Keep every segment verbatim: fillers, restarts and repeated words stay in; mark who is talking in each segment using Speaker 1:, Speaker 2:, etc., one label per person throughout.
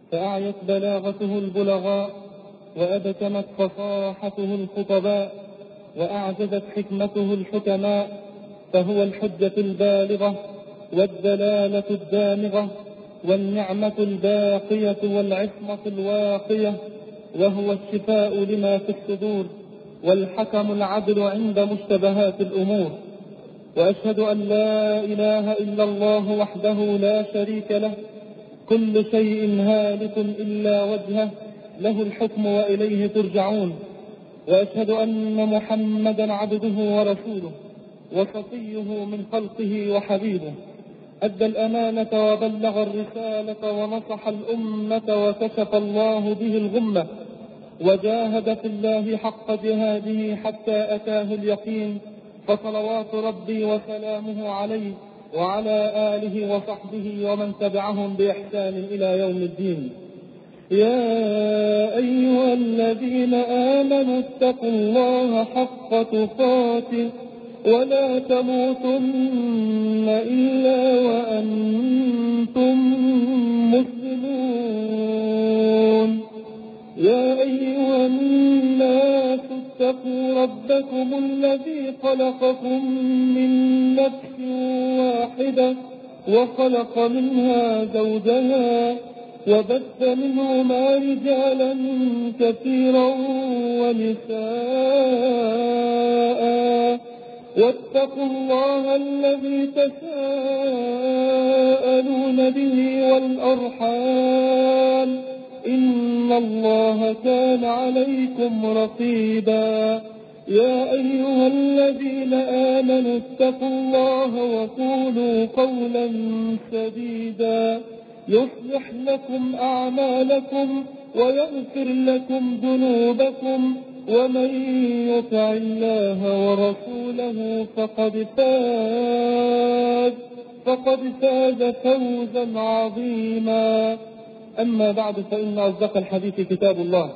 Speaker 1: فأعيت بلاغته البلغاء، وأبتمت فصاحته الخطباء، وأعجزت حكمته الحكماء، فهو الحجة البالغة والدلالة الدامغة والنعمة الباقية والعصمة الواقية، وهو الشفاء لما في الصدور والحكم العدل عند مشتبهات الأمور. وأشهد أن لا إله إلا الله وحده لا شريك له، كل شيء هالك إلا وجهه، له الحكم وإليه ترجعون. وأشهد أن محمدا عبده ورسوله وصفيه من خلقه وحبيبه، أدى الأمانة وبلغ الرسالة ونصح الأمة وكشف الله به الغمة، وجاهد في الله حق جهاده حتى أتاه اليقين، فصلوات ربي وسلامه عليه وعلى آله وصحبه ومن تبعهم بإحسان إلى يوم الدين. يا أيها الذين آمنوا اتقوا الله حق تقاته ولا تموتن إلا وأنتم مسلمون. يا أيها الناس اتقوا ربكم الذي خلقكم من نفس واحدة وخلق منها زوجها وبث منهما رجالا كثيرا ونساء، واتقوا الله الذي تساءلون به والأرحام، إن الله كان عليكم رقيبا. يا أيها الذين آمنوا اتقوا الله وقولوا قولا سديدا يصلح لكم أعمالكم ويغفر لكم ذنوبكم، ومن يطع الله ورسوله فقد فاز فقد فاز فوزا عظيما. أما بعد، فإن أصدق الحديث كتاب الله،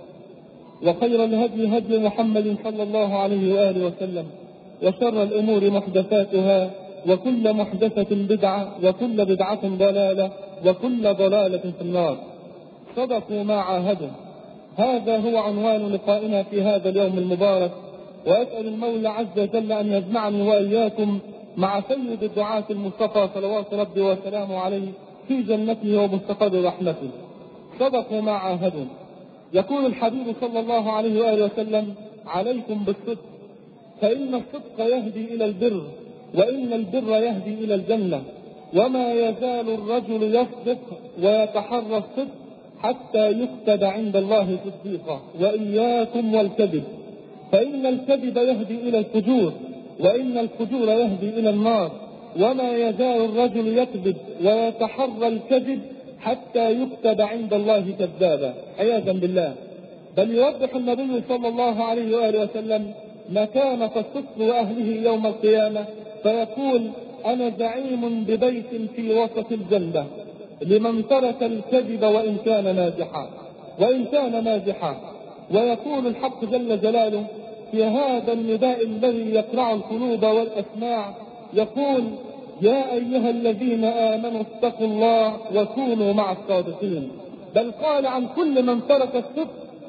Speaker 1: وخير الهدي هدي محمد صلى الله عليه وآله وسلم، وشر الأمور محدثاتها، وكل محدثة بدعة، وكل بدعة ضلالة، وكل ضلالة في النار. صدقوا ما عاهدوا. هذا هو عنوان لقائنا في هذا اليوم المبارك، وأسأل المولى عز وجل أن يجمعني وإياكم مع سيد الدعاة المصطفى صلوات ربي وسلامه عليه في جنته ومستقر رحمته. صدقوا ما عاهدوا. يقول الحبيب صلى الله عليه وآله وسلم: عليكم بالصدق، فإن الصدق يهدي إلى البر، وإن البر يهدي إلى الجنة، وما يزال الرجل يصدق ويتحرى الصدق حتى يكتب عند الله صديقا. وإياكم والكذب، فإن الكذب يهدي إلى الفجور، وإن الفجور يهدي إلى النار، وما يزال الرجل يكذب ويتحرى الكذب حتى يكتب عند الله كذابا عياذا بالله. بل يوضح النبي صلى الله عليه وآله وسلم مكانة الصدق وأهله يوم القيامة، فيقول: أنا زعيم ببيت في وسط الجنة لمن ترك الكذب وإن كان مازحا وإن كان مازحا. ويقول الحق جل جلاله في هذا النداء الذي يقرع القلوب والأسماع، يقول: يا أيها الذين آمنوا اتقوا الله وكونوا مع الصادقين. بل قال عن كل من ترك الصدق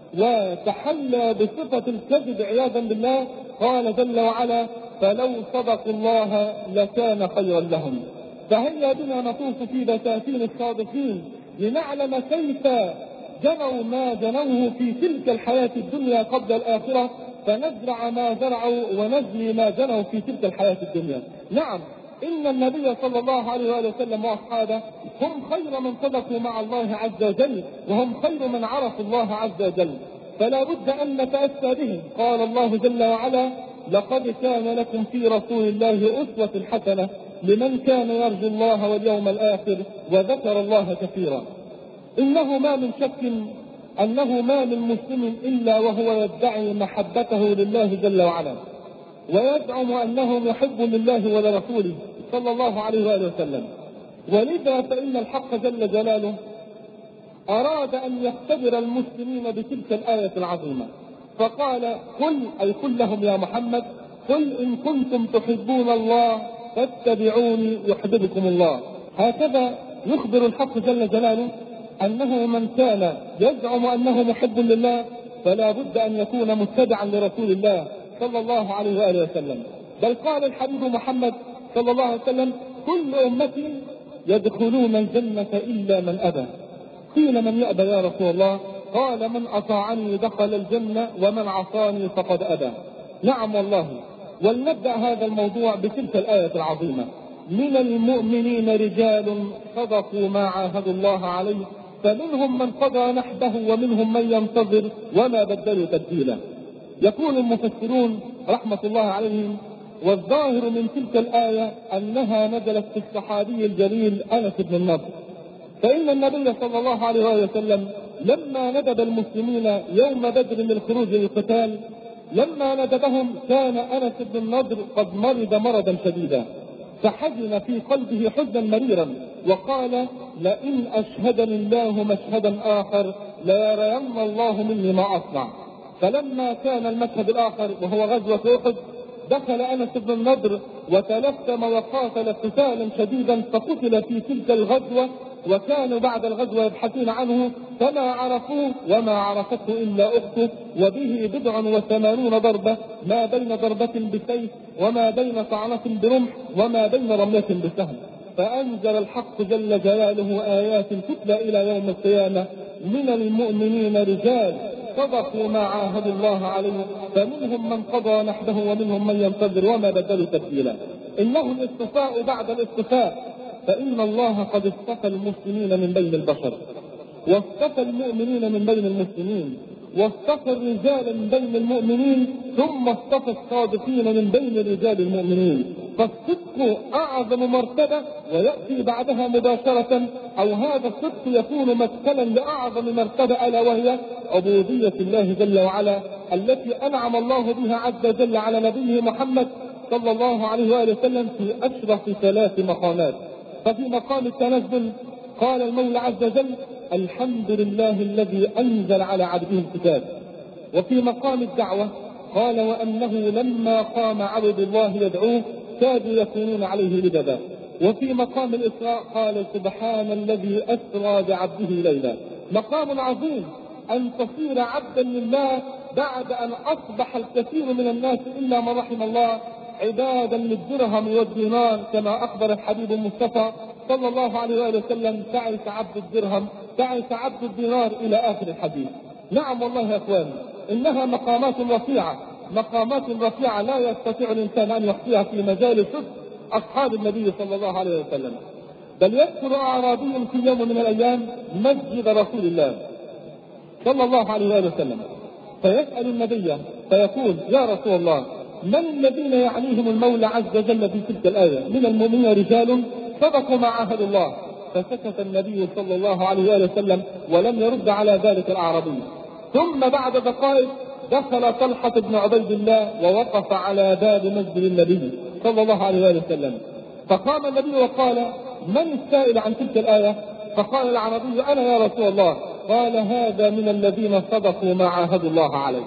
Speaker 1: وتحلى بصفة الكذب عياذا بالله، قال جل وعلا: فلو صدقوا الله لكان خيرا لهم. فهيا بنا نطوف في بساتين الصادقين لنعلم كيف جنوا ما جنوه في تلك الحياة الدنيا قبل الآخرة، فنزرع ما زرعوا ونجني ما جنوا في تلك الحياة الدنيا. نعم، إن النبي صلى الله عليه وآله وسلم وأصحابه هم خير من صدقوا مع الله عز وجل، وهم خير من عرفوا الله عز وجل، فلا بد أن نتأسى بهم. قال الله جل وعلا: لقد كان لكم في رسول الله أسوة حسنة لمن كان يرجو الله واليوم الآخر وذكر الله كثيرا. إنه ما من شك أنه ما من مسلم إلا وهو يدعي محبته لله جل وعلا، ويزعم أنه محب لله ولرسوله صلى الله عليه وآله وسلم. ولذا فإن الحق جل جلاله أراد أن يختبر المسلمين بتلك الآية العظيمة، فقال: قل، أي قل لهم يا محمد، قل إن كنتم تحبون الله فاتبعوني يحببكم الله. هكذا يخبر الحق جل جلاله أنه من كان يزعم أنه محب لله فلا بد أن يكون متبعا لرسول الله صلى الله عليه وآله وسلم. بل قال الحبيب محمد صلى الله عليه وسلم: كل أمتي يدخلون الجنة إلا من أبى. قيل: من يأبى يا رسول الله؟ قال: من أطاعني دخل الجنة ومن عصاني فقد أبى. نعم والله. ولنبدأ هذا الموضوع بتلك الآية العظيمة: من المؤمنين رجال صدقوا ما عاهدوا الله عليه فمنهم من قضى نحبه ومنهم من ينتظر وما بدلوا تبديلا. يقول المفسرون رحمة الله عليهم: والظاهر من تلك الآية أنها نزلت في الصحابي الجليل أنس بن النضر، فإن النبي صلى الله عليه وسلم لما ندب المسلمين يوم بدر للخروج للقتال، لما ندبهم كان أنس بن النضر قد مرض مرضا شديدا، فحزن في قلبه حزنا مريرا وقال: لئن أشهدني الله مشهدا آخر ليرين الله مني ما أصنع. فلما كان المشهد الآخر وهو غزوة أحد دخل أنس بن النضر وتلثم وقاتل قتالا شديدا فقتل في تلك الغزوة، وكانوا بعد الغزوة يبحثون عنه فما عرفوه وما عرفته إلا أخته، وبه بضع وثمانون ضربة، ما بين ضربة بسيف وما بين طعنة برمح وما بين رمية بسهم. فأنزل الحق جل جلاله آيات تتلى إلى يوم القيامة: من المؤمنين رجال صدقوا ما عاهدوا الله عليه فمنهم من قضى نحبه ومنهم من ينتظر وما بدلوا تبديلا. إنه الاصطفاء بعد الاصطفاء، فإن الله قد اصطفى المسلمين من بين البشر، واصطفى المؤمنين من بين المسلمين، واصطفى الرجال من بين المؤمنين، ثم اصطفى الصادقين من بين رجال المؤمنين. فالصدق أعظم مرتبة ويأتي بعدها مباشرة، أو هذا الصدق يكون مدخلا لأعظم مرتبة، ألا وهي عبودية الله جل وعلا التي أنعم الله بها عز وجل على نبيه محمد صلى الله عليه وآله وسلم في أشرف ثلاث مقامات. ففي مقام التنزل قال المولى عز وجل: الحمد لله الذي أنزل على عبده الكتاب. وفي مقام الدعوة قال: وأنه لما قام عبد الله يدعوه كادوا يكونون عليه لبدا. وفي مقام الإسراء قال: سبحان الذي أسرى بعبده ليلا. مقام عظيم أن تصير عبدا لله بعد أن أصبح الكثير من الناس إلا من رحم الله عبادا للدرهم والدينار، كما أخبر الحبيب المصطفى صلى الله عليه وآله وسلم: تعس عبد الدرهم، تعس عبد الدينار، إلى آخر الحديث. نعم والله يا أخواني، إنها مقامات رفيعة، مقامات رفيعة لا يستطيع الإنسان أن يحصيها في مجال صدق أصحاب النبي صلى الله عليه وسلم. بل يدخل أعرابي في يوم من الأيام مسجد رسول الله صلى الله عليه وآله وسلم فيسأل النبي فيقول: يا رسول الله، من الذين يعنيهم المولى عز وجل في تلك الآية؟ من المؤمنين رجال صدقوا ما عاهدوا الله. فسكت النبي صلى الله عليه وآله وسلم ولم يرد على ذلك الأعرابي. ثم بعد دقائق دخل طلحة بن عبيد الله ووقف على باب مسجد النبي صلى الله عليه وآله وسلم، فقام النبي وقال: من السائل عن تلك الآية؟ فقال الأعرابي: أنا يا رسول الله. قال: هذا من الذين صدقوا ما عاهدوا الله عليه.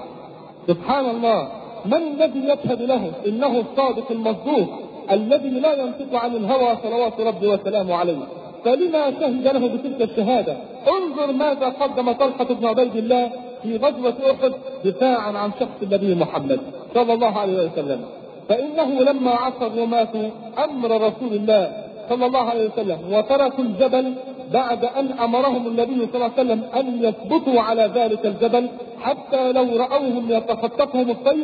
Speaker 1: سبحان الله، من الذي يشهد له إنه الصادق المصدوق الذي لا ينطق عن الهوى صلوات ربي وسلامه عليه؟ فلما شهد له بتلك الشهادة؟ انظر ماذا قدم طلحة بن عبيد الله في غزوة أحد دفاعا عن شخص النبي محمد صلى الله عليه وسلم. فإنه لما عصى الرماة أمر رسول الله صلى الله عليه وسلم وتركوا الجبل بعد أن أمرهم النبي صلى الله عليه وسلم أن يثبتوا على ذلك الجبل حتى لو رأوهم يتخطفهم الطير،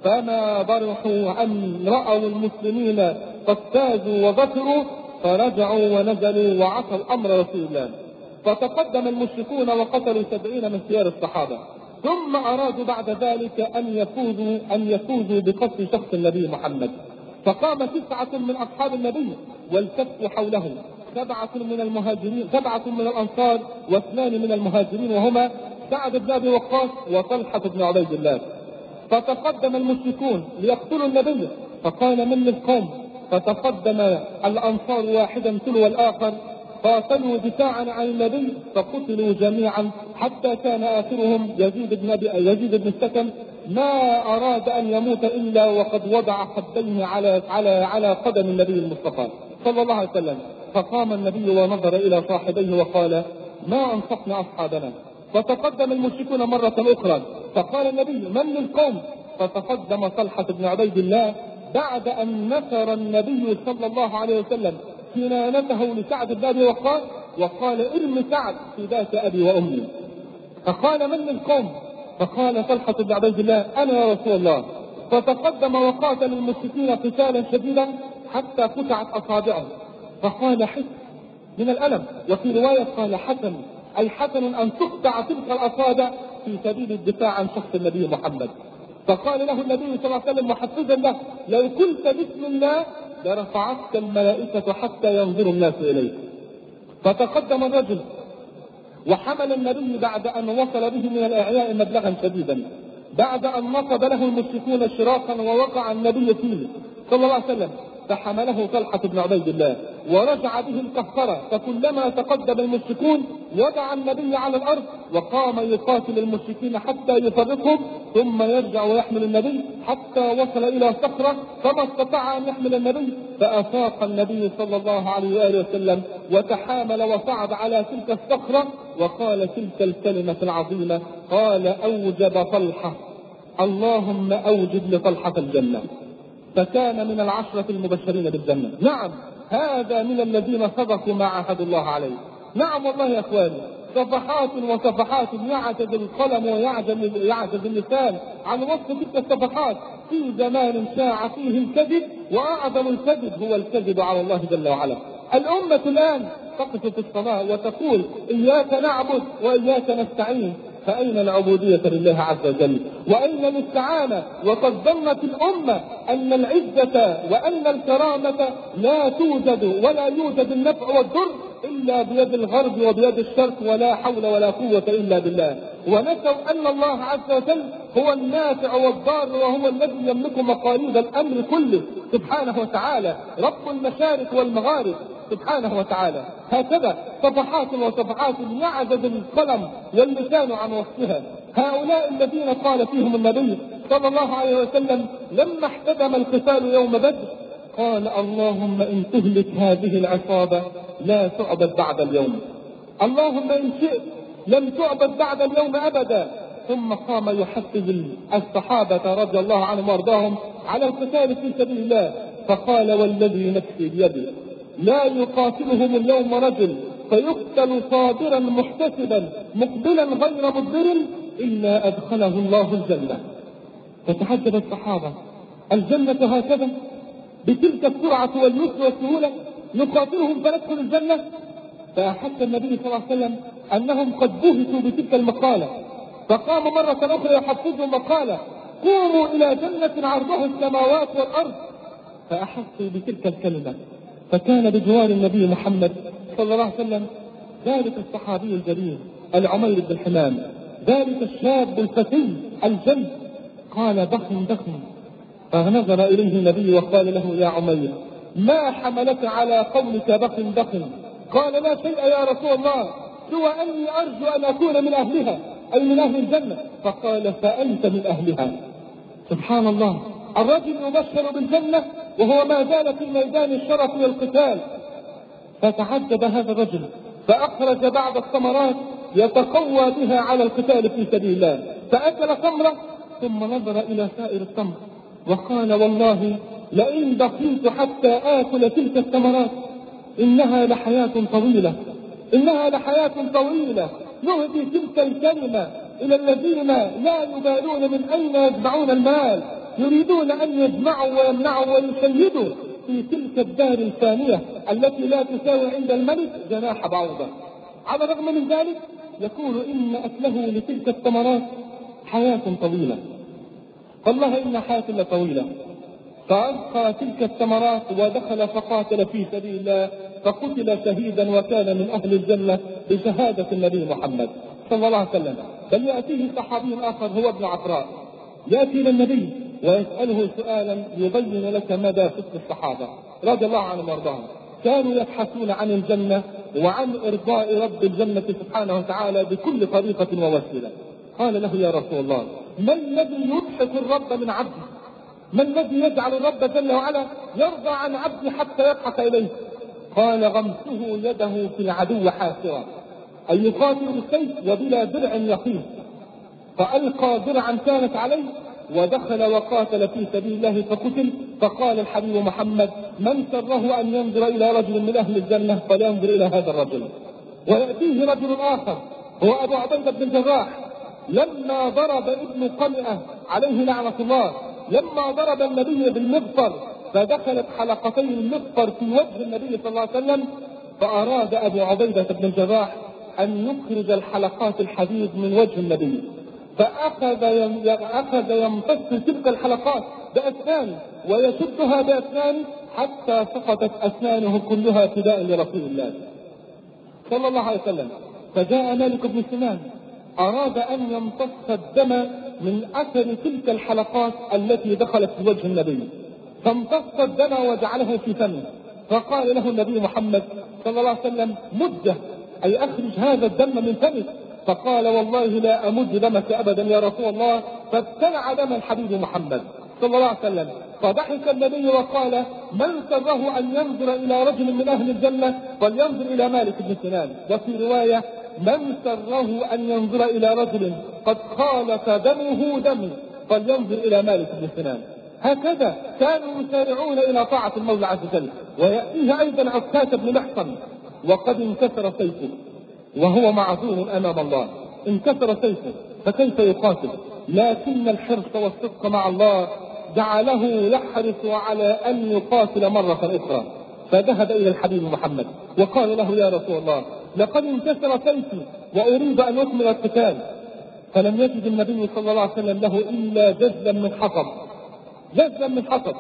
Speaker 1: فما برحوا أن رأوا المسلمين قد فازوا وظفروا، فرجعوا ونزلوا وعصوا أمر رسول الله. فتقدم المشركون وقتلوا سبعين من خيار الصحابة، ثم أرادوا بعد ذلك أن يفوزوا أن يفوزوا بقتل شخص النبي محمد. فقام تسعة من أصحاب النبي والتفوا حوله، سبعة من المهاجرين سبعة من الأنصار واثنان من المهاجرين، وهما سعد بن أبي وقاص وطلحة بن عبيد الله. فتقدم المشركون ليقتلوا النبي، فقال: من القوم؟ فتقدم الأنصار واحدا تلو الآخر، قاتلوا دفاعا عن النبي فقتلوا جميعا، حتى كان آخرهم يزيد بن أبي يزيد بن السكن ما أراد أن يموت إلا وقد وضع خديه على على على قدم النبي المصطفى صلى الله عليه وسلم. فقام النبي ونظر إلى صاحبيه وقال: ما أنصفنا أصحابنا. فتقدم المشركون مرة أخرى فقال النبي: من القوم؟ فتقدم طلحة بن عبيد الله بعد أن نثر النبي صلى الله عليه وسلم كنانته لسعد بن أبي وقاص وقال: ارم سعد فداك أبي وأمي. فقال: من القوم؟ فقال طلحة بن عبيد الله: أنا يا رسول الله. فتقدم وقاتل المشركين قتالا شديدا حتى قطعت أصابعه، فقال: حس من الألم. وفي رواية قال: حسن، أي حسن أن تقطع تلك الأصابع في سبيل الدفاع عن شخص النبي محمد. فقال له النبي صلى الله عليه وسلم محفزا له: لو قلت بسم الله لرفعتك الملائكة حتى ينظر الناس إليك. فتقدم الرجل وحمل النبي بعد أن وصل به من الإعياء مبلغا شديدا، بعد أن نصب له المشركون شراقا ووقع النبي فيه صلى الله عليه وسلم، فحمله طلحة بن عبيد الله ورجع به القهقرة. فكلما تقدم المشركون وضع النبي على الأرض وقام يقاتل المشركين حتى يفرقهم، ثم يرجع ويحمل النبي حتى وصل إلى صخرة فما استطاع أن يحمل النبي، فأفاق النبي صلى الله عليه وآله وسلم وتحامل وصعد على تلك الصخرة وقال تلك الكلمة العظيمة، قال: أوجب طلحة، اللهم أوجب لطلحة الجنة. فكان من العشرة المبشرين بالجنة. نعم، هذا من الذين صدقوا ما عاهدوا الله عليه. نعم والله يا اخواني، صفحات وصفحات يعجز القلم ويعجز يعجز اللسان عن وصف تلك الصفحات في زمان شاع فيه الكذب، واعظم الكذب هو الكذب على الله جل وعلا. الأمة الآن تقف في الصلاة وتقول: إياك نعبد وإياك نستعين. فأين العبودية لله عز وجل؟ وأين الاستعانة؟ وقد ظنت الأمة أن العزة وأن الكرامة لا توجد ولا يوجد النفع والضر إلا بيد الغرب وبيد الشرق، ولا حول ولا قوة إلا بالله. ونسوا أن الله عز وجل هو النافع والضار، وهو الذي يملك مقاليد الأمر كله سبحانه وتعالى، رب المشارق والمغارب سبحانه وتعالى. هكذا صفحات وصفحات يعجز القلم واللسان عن وصفها. هؤلاء الذين قال فيهم النبي صلى الله عليه وسلم لما احتدم القتال يوم بدر: قال: اللهم إن تهلك هذه العصابة لا تعبد بعد اليوم، اللهم إن شئت لم تعبد بعد اليوم أبدا. ثم قام يحفز الصحابة رضي الله عنهم وارضاهم على القتال في سبيل الله، فقال: والذي نفسي بيده لا يقاتلهم اليوم رجل فيقتل صابرا محتسبا مقبلا غير مدبر إلا أدخله الله الجنة. فتعجب الصحابة: الجنة هكذا بتلك السرعة واليسر والسهولة نقاتلهم فندخل الجنة؟ فأحس النبي صلى الله عليه وسلم أنهم قد بهتوا بتلك المقالة، فقام مرة أخرى يحفزهم وقال: قوموا إلى جنة عرضها السماوات والأرض. فأحسوا بتلك الكلمة، فكان بجوار النبي محمد صلى الله عليه وسلم ذلك الصحابي الجليل العمير بن حمام، ذلك الشاب الفتي الجل. قال: ضخم ضخم. فنظر إليه النبي وقال له: يا عمير، ما حملك على قولك ضخم ضخم؟ قال: لا شيء يا رسول الله، سوى أني أرجو أن أكون من أهلها، أي من أهل الجنة. فقال: فأنت من أهلها. سبحان الله، الرجل يبشر بالجنة وهو ما زال في ميدان الشرف والقتال. فتعجب هذا الرجل فأخرج بعض الثمرات يتقوى بها على القتال في سبيل الله، فأكل تمرة ثم نظر إلى سائر التمر وقال: والله لئن بقيت حتى آكل تلك الثمرات إنها لحياة طويلة، إنها لحياة طويلة. نهدي تلك الكلمة إلى الذين لا يبالون من أين يجمعون المال، يريدون أن يجمعوا ويمنعوا ويشيدوا في تلك الدار الفانية التي لا تساوي عند الملك جناح بعوضة. على الرغم من ذلك يقول إن أكله لتلك الثمرات حياة طويلة. والله إن حياة طويلة. فألقى تلك الثمرات ودخل فقاتل في سبيل الله، فقتل شهيدا وكان من أهل الجنة بشهادة النبي محمد صلى الله عليه وسلم. بل يأتيه صحابي آخر هو ابن عفراء، يأتي إلى النبي ويسأله سؤالا يبين لك مدى صدق الصحابة رضي الله عنهم وارضاهم. كانوا يبحثون عن الجنة وعن إرضاء رب الجنة سبحانه وتعالى بكل طريقة ووسيلة. قال له: يا رسول الله، ما الذي يضحك الرب من عبده؟ ما الذي يجعل الرب جل وعلا يرضى عن عبده حتى يضحك إليه؟ قال: غمسه يده في العدو حاسرا. أن يقاتل بالسيف وبلا درع يقيه، فألقى درعا كانت عليه ودخل وقاتل في سبيل الله فقتل. فقال الحبيب محمد: من سره أن ينظر إلى رجل من أهل الجنة فلينظر إلى هذا الرجل. ويأتيه رجل آخر هو أبو عبيدة بن الجراح، لما ضرب ابن قمئة عليه لعنة الله، لما ضرب النبي بالمغفر فدخلت حلقتي المغفر في وجه النبي صلى الله عليه وسلم، فأراد أبو عبيدة بن الجراح أن يخرج الحلقات الحديد من وجه النبي، فأخذ أخذ يمتص تلك الحلقات بأسنانه ويشدها بأسنانه حتى سقطت أسنانه كلها فداء لرسول الله صلى الله عليه وسلم. فجاء مالك بن سنان أراد أن يمتص الدم من أثر تلك الحلقات التي دخلت في وجه النبي، فامتص الدم وجعله في فمه، فقال له النبي محمد صلى الله عليه وسلم: مده، أي أخرج هذا الدم من فمك. فقال: والله لا أمد دمك أبدا يا رسول الله. فابتلع دم الحبيب محمد صلى الله عليه وسلم. فضحك النبي وقال: من سره أن ينظر إلى رجل من أهل الجنة فلينظر إلى مالك بن سنان. وفي رواية: من سره أن ينظر إلى رجل قد خالف دمه دمي فلينظر إلى مالك بن سنان. هكذا كانوا يسارعون إلى طاعة المولى عز وجل. ويأتيه أيضا عكاشة بن محصن وقد انكسر سيفه وهو معذور أمام الله، انكسر سيفه فكيف يقاتل؟ لكن الحرص والصدق مع الله جعله يحرص على أن يقاتل مرة أخرى. فذهب إلى الحبيب محمد وقال له: يا رسول الله، لقد انكسر سيفي وأريد أن أكمل القتال. فلم يجد النبي صلى الله عليه وسلم له إلا جزلا من حطب، جزلا من حطب،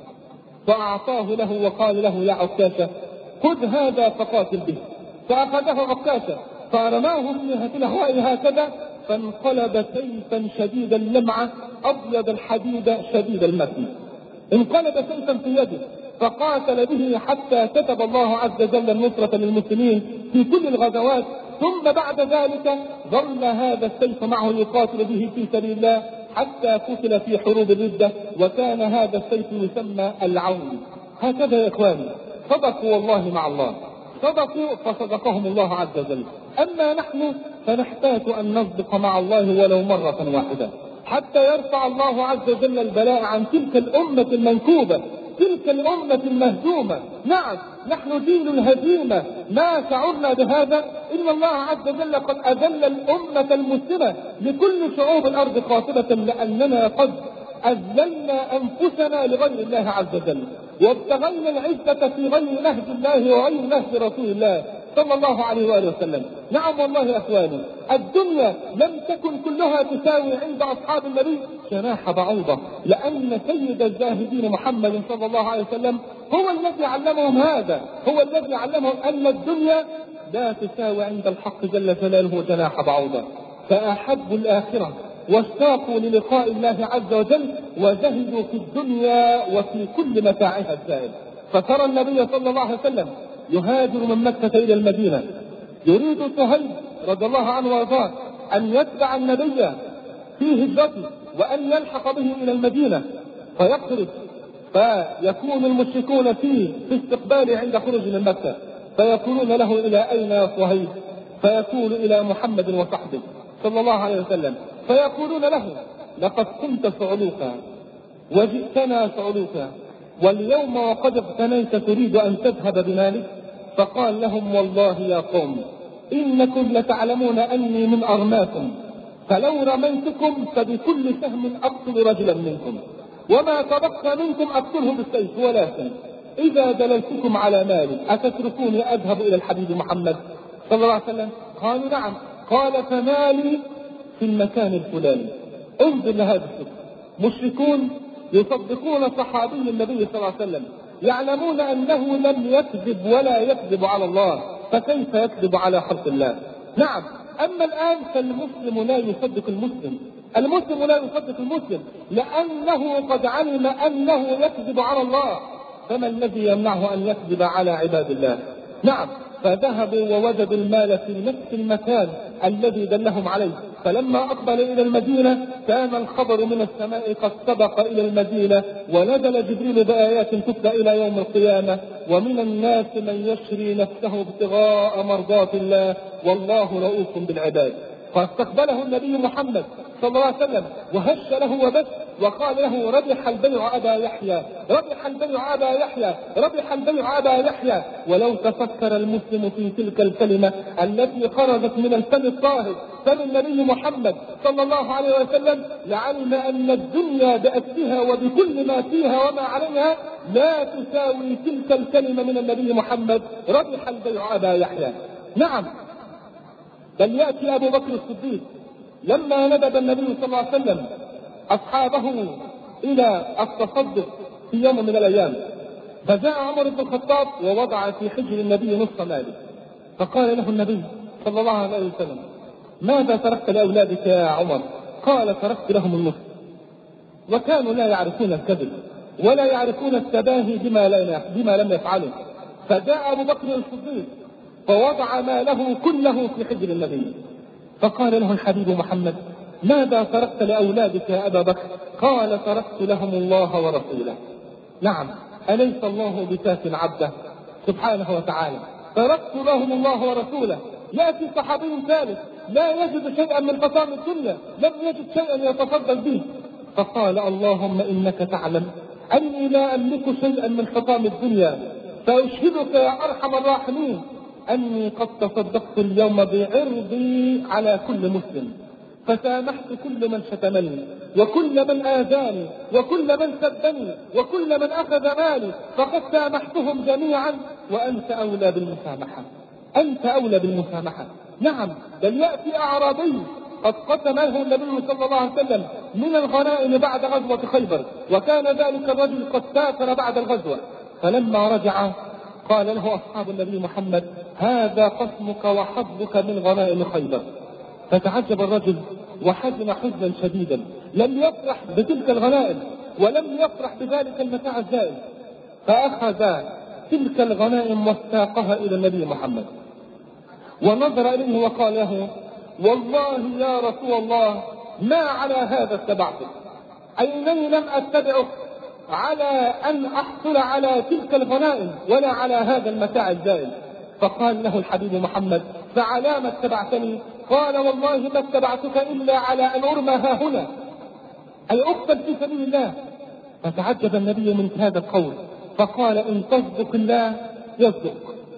Speaker 1: فأعطاه له وقال له: يا عكاشة، خذ هذا فقاتل به. فأخذه عكاشة فرماه من جهة الهواء هكذا، فانقلب سيفا شديد اللمعة أبيض الحديد شديد المتن، انقلب سيفا في يده فقاتل به حتى كتب الله عز وجل النصرة للمسلمين في كل الغزوات. ثم بعد ذلك ظل هذا السيف معه يقاتل به في سبيل الله حتى قتل في حروب الردة، وكان هذا السيف يسمى العون. هكذا يا إخواني صدقوا والله مع الله، صدقوا فصدقهم الله عز وجل. أما نحن فنحتاج أن نصدق مع الله ولو مرة واحدة حتى يرفع الله عز وجل البلاء عن تلك الأمة المنكوبة، تلك الأمة المهزومة. نعم، نحن جيل الهزيمة، ما شعرنا بهذا؟ إن الله عز وجل قد أذل الأمة المسلمة لكل شعوب الأرض قاطبة، لأننا قد أذللنا أنفسنا لغير الله عز وجل وابتغينا العزة في غير نهج الله وغير نهج رسول الله صلى الله عليه وآله وسلم. نعم والله يا أخواني، الدنيا لم تكن كلها تساوي عند أصحاب النبي جناح بعوضة، لأن سيد الزاهدين محمد صلى الله عليه وسلم هو الذي علمهم هذا، هو الذي علمهم أن الدنيا لا تساوي عند الحق جل جلاله جناح بعوضة. فأحبوا الآخرة واشتاقوا للقاء الله عز وجل وزهدوا في الدنيا وفي كل متاعها الزائد. فترى النبي صلى الله عليه وسلم يهاجر من مكة إلى المدينة، يريد صهيب رضي الله عنه وارضاه أن يتبع النبي في هجرته وأن يلحق به إلى المدينة فيخرج، فيكون المشركون فيه في استقباله عند خروج من مكة، فيقولون له: إلى أين يا صهيب؟ فيقول: إلى محمد وصحبه صلى الله عليه وسلم. فيقولون له: لقد كنت صعلوكا وجئتنا صعلوكا، واليوم وقد اغتنيت تريد أن تذهب بمالك؟ فقال لهم: والله يا قوم إنكم لتعلمون أني من أرماكم، فلو رميتكم فبكل سهم أقتل رجلا منكم، وما تبقى منكم أقتله بالسيف، ولكن إذا دللتكم على مالي أتتركوني أذهب إلى الحبيب محمد صلى الله عليه وسلم؟ قالوا: نعم. قال: فمالي في المكان الفلاني. انظر لهذا السبب، مشركون يصدقون صحابي النبي صلى الله عليه وسلم، يعلمون أنه لم يكذب ولا يكذب على الله، فكيف يكذب على خلق الله؟ نعم. أما الآن فالمسلم لا يصدق المسلم، المسلم لا يصدق المسلم لأنه قد علم أنه يكذب على الله، فما الذي يمنعه أن يكذب على عباد الله؟ نعم. فذهبوا ووجدوا المال في نفس المكان الذي دلهم عليه، فلما أقبل إلى المدينة كان الخبر من السماء قد سبق إلى المدينة، ونزل جبريل بآيات تتلى إلى يوم القيامة: ومن الناس من يشري نفسه ابتغاء مرضات الله والله رؤوف بالعباد. فاستقبله النبي محمد صلى الله عليه وسلم وهش له وبس وقال له: ربح البيع أبا يحيى، ربح البيع أبا يحيى، ربح البيع أبا يحيى. ولو تفكر المسلم في تلك الكلمة التي خرجت من الفم الطاهر فم النبي محمد صلى الله عليه وسلم لعلم أن الدنيا بأسها وبكل ما فيها وما عليها لا تساوي تلك الكلمة من النبي محمد: ربح البيع أبا يحيى. نعم، بل يأتي أبو بكر الصديق لما ندب النبي صلى الله عليه وسلم أصحابه إلى التصدق في يوم من الأيام، فجاء عمر بن الخطاب ووضع في حجر النبي نصف ماله، فقال له النبي صلى الله عليه وسلم: ماذا تركت لأولادك يا عمر؟ قال: تركت لهم النصف. وكانوا لا يعرفون الكذب ولا يعرفون التباهي بما, بما لم يفعلوا. فجاء أبو بكر الصديق فوضع ماله كله في حجر النبي، فقال له الحبيب محمد: ماذا تركت لأولادك يا أبا بكر؟ قال: تركت لهم الله ورسوله. نعم، أليس الله بكاف عبده سبحانه وتعالى؟ تركت لهم الله ورسوله. يأتي صحابي ثالث لا يجد شيئا من حطام الدنيا، لم يجد شيئا يتفضل به، فقال: اللهم إنك تعلم أني لا أملك شيئا من حطام الدنيا، فأشهدك يا أرحم الراحمين أني قد تصدقت اليوم بعرضي على كل مسلم، فسامحت كل من شتمني وكل من آذاني وكل من سبني وكل من أخذ مالي، فقد سامحتهم جميعا وأنت أولى بالمسامحة، أنت أولى بالمسامحة. نعم، بل يأتي أعرابي قد قسم له النبي صلى الله عليه وسلم من الغنائم بعد غزوة خيبر، وكان ذلك الرجل قد سافر بعد الغزوة، فلما رجع قال له أصحاب النبي محمد: هذا قسمك وحظك من غنائم خيبر. فتعجب الرجل وحزن حزنا شديدا، لم يفرح بتلك الغنائم ولم يفرح بذلك المتاع الزائد، فأخذ تلك الغنائم واستاقها إلى النبي محمد ونظر إليه وقال له: والله يا رسول الله ما على هذا اتبعتك، أينني لم أتبعك على أن أحصل على تلك الغنائم ولا على هذا المتاع الزائد. فقال له الحبيب محمد: فعلى ما اتبعتني؟ قال: والله ما اتبعتك إلا على أن أرمى ها هنا، أي أقتل في سبيل الله. فتعجب النبي من هذا القول فقال: إن تصدق الله يصدق،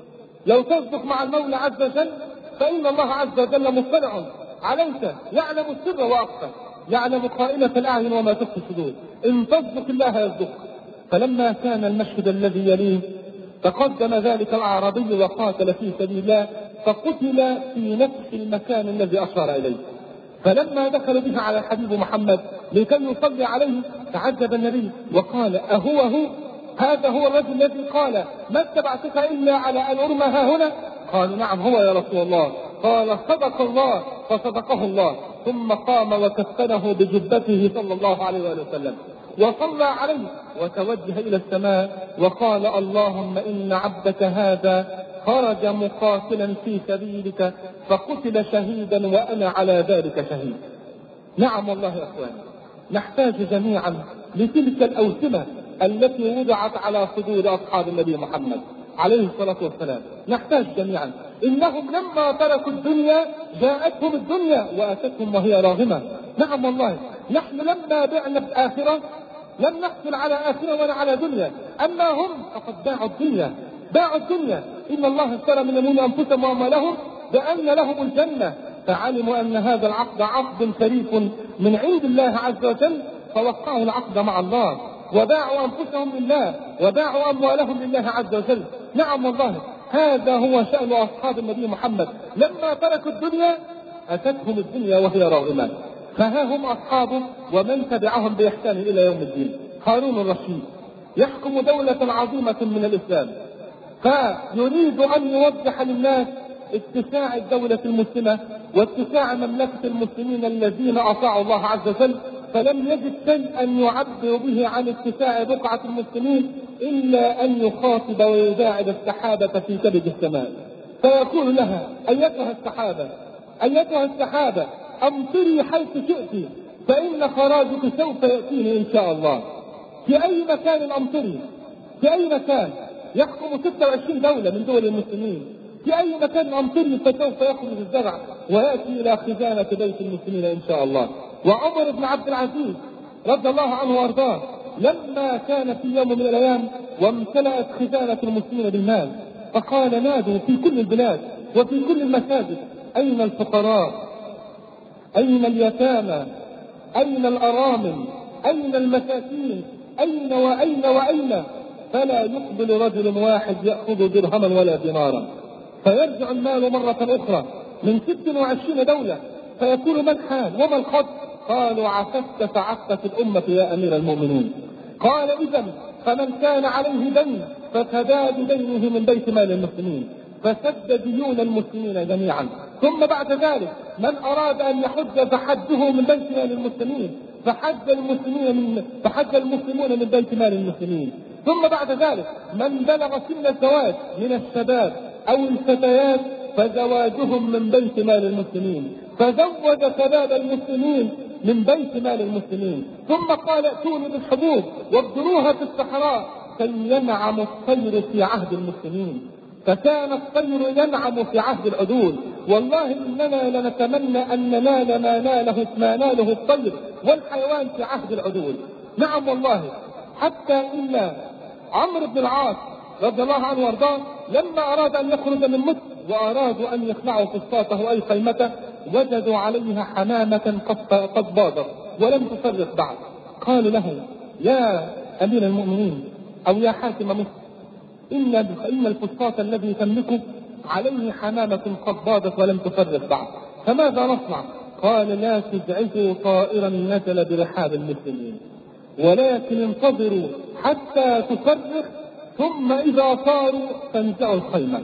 Speaker 1: لو تصدق مع المولى عز وجل فإن الله عز وجل مطلع عليك، يعلم السر وأخفى، يعلم خائنة الأعين وما تخفي الصدور، إن تصدق الله يصدق. فلما كان المشهد الذي يليه تقدم ذلك الأعرابي وقاتل في سبيل الله، فقتل في نفس المكان الذي أشار إليه. فلما دخلوا به على الحبيب محمد لكي يصلي عليه تعجب النبي وقال: أهو هو هذا هو الرجل الذي قال: ما اتبعتك إلا على أن أرمى ها هنا؟ قالوا: نعم هو يا رسول الله. قال: صدق الله، فصدقه الله. ثم قام وكفنه بجبته صلى الله عليه وسلم وصلى عليه وتوجه إلى السماء وقال: اللهم إن عبدك هذا خرج مقاتلا في سبيلك فقتل شهيدا وأنا على ذلك شهيد. نعم والله يا أخوان، نحتاج جميعا لتلك الأوسمة التي وضعت على صدور أصحاب النبي محمد عليه الصلاة والسلام. نحتاج جميعا، إنهم لما تركوا الدنيا جاءتهم الدنيا وأتتهم وهي راغمة. نعم والله، نحن لما بعنا الآخرة لم نحصل على آخرة ولا على دنيا، أما هم فقد باعوا الدنيا، باعوا الدنيا. إن الله اشترى من المؤمنين أنفسهم وأموالهم بأن لهم الجنة، فعلموا أن هذا العقد عقد شريف من عند الله عز وجل فوقعوا العقد مع الله وباعوا أنفسهم لله وباعوا أموالهم لله عز وجل. نعم والله، هذا هو شأن أصحاب النبي محمد، لما تركوا الدنيا أتتهم الدنيا وهي راغمة. فها هم أصحابه ومن تبعهم بإحسان إلى يوم الدين. هارون الرشيد يحكم دولة عظيمة من الإسلام، فيريد أن يوضح للناس اتساع الدولة المسلمة واتساع مملكة المسلمين الذين أطاعوا الله عز وجل، فلم يجد شيئا يعبر به عن اتساع بقعة المسلمين إلا أن يخاطب ويداعب السحابة في كبد السماء، فيقول لها: أيتها السحابة، أيتها السحابة، أمطري حيث شئت فإن خراجك سوف يأتيني إن شاء الله. في أي مكان أمطري، في أي مكان يحكم ستة وعشرين دولة من دول المسلمين، في أي مكان أمطري فسوف يخرج الزرع ويأتي إلى خزانة بيت المسلمين إن شاء الله. وعمر بن عبد العزيز رضي الله عنه وارضاه لما كان في يوم من الأيام وامتلأت خزانة المسلمين بالمال فقال نادوا في كل البلاد وفي كل المساجد: أين الفقراء؟ أين اليتامى؟ أين الأرامل؟ أين المساكين؟ أين وأين وأين؟ فلا يقبل رجل واحد يأخذ درهما ولا دينارا، فيرجع المال مرة أخرى من ست وعشرين دولة، فيقول: ما الحال وما الخط؟ قالوا: عففت فعفت الأمة يا أمير المؤمنين. قال: إذن فمن كان عليه دين فسداد دينه من بيت مال المسلمين، فسد ديون المسلمين جميعا. ثم بعد ذلك من أراد أن يحج فحجه من بيت مال المسلمين، فحج المسلمين من فحج المسلمون من بيت مال المسلمين. ثم بعد ذلك من بلغ سن الزواج من الشباب أو الفتيات فزواجهم من بيت مال المسلمين، فزوج شباب المسلمين من بيت مال المسلمين. ثم قال: ائتوني بالحبوب وابذروها في الصحراء كي ينعم الطير في عهد المسلمين. فكان الطير ينعم في عهد العدول. والله إننا لنتمنى أن ننال ما ناله ما ناله الطير والحيوان في عهد العدول. نعم والله، حتى إن عمرو بن العاص رضي الله عنه وارضاه لما أراد أن يخرج من مصر وأرادوا أن يخلعوا فسطاته أي خيمته وجدوا عليها حمامة قد باضت ولم تفرق بعد. قالوا له: يا أمير المؤمنين أو يا حاكم مصر، إن إن الفسطاط الذي تملكه عليه حمامة قد باضت ولم تفرق بعد، فماذا نصنع؟ قال: لا تزعجوا طائرا نزل برحاب المسلمين، ولكن انتظروا حتى تفرق، ثم إذا صاروا فانزعوا الخيمة.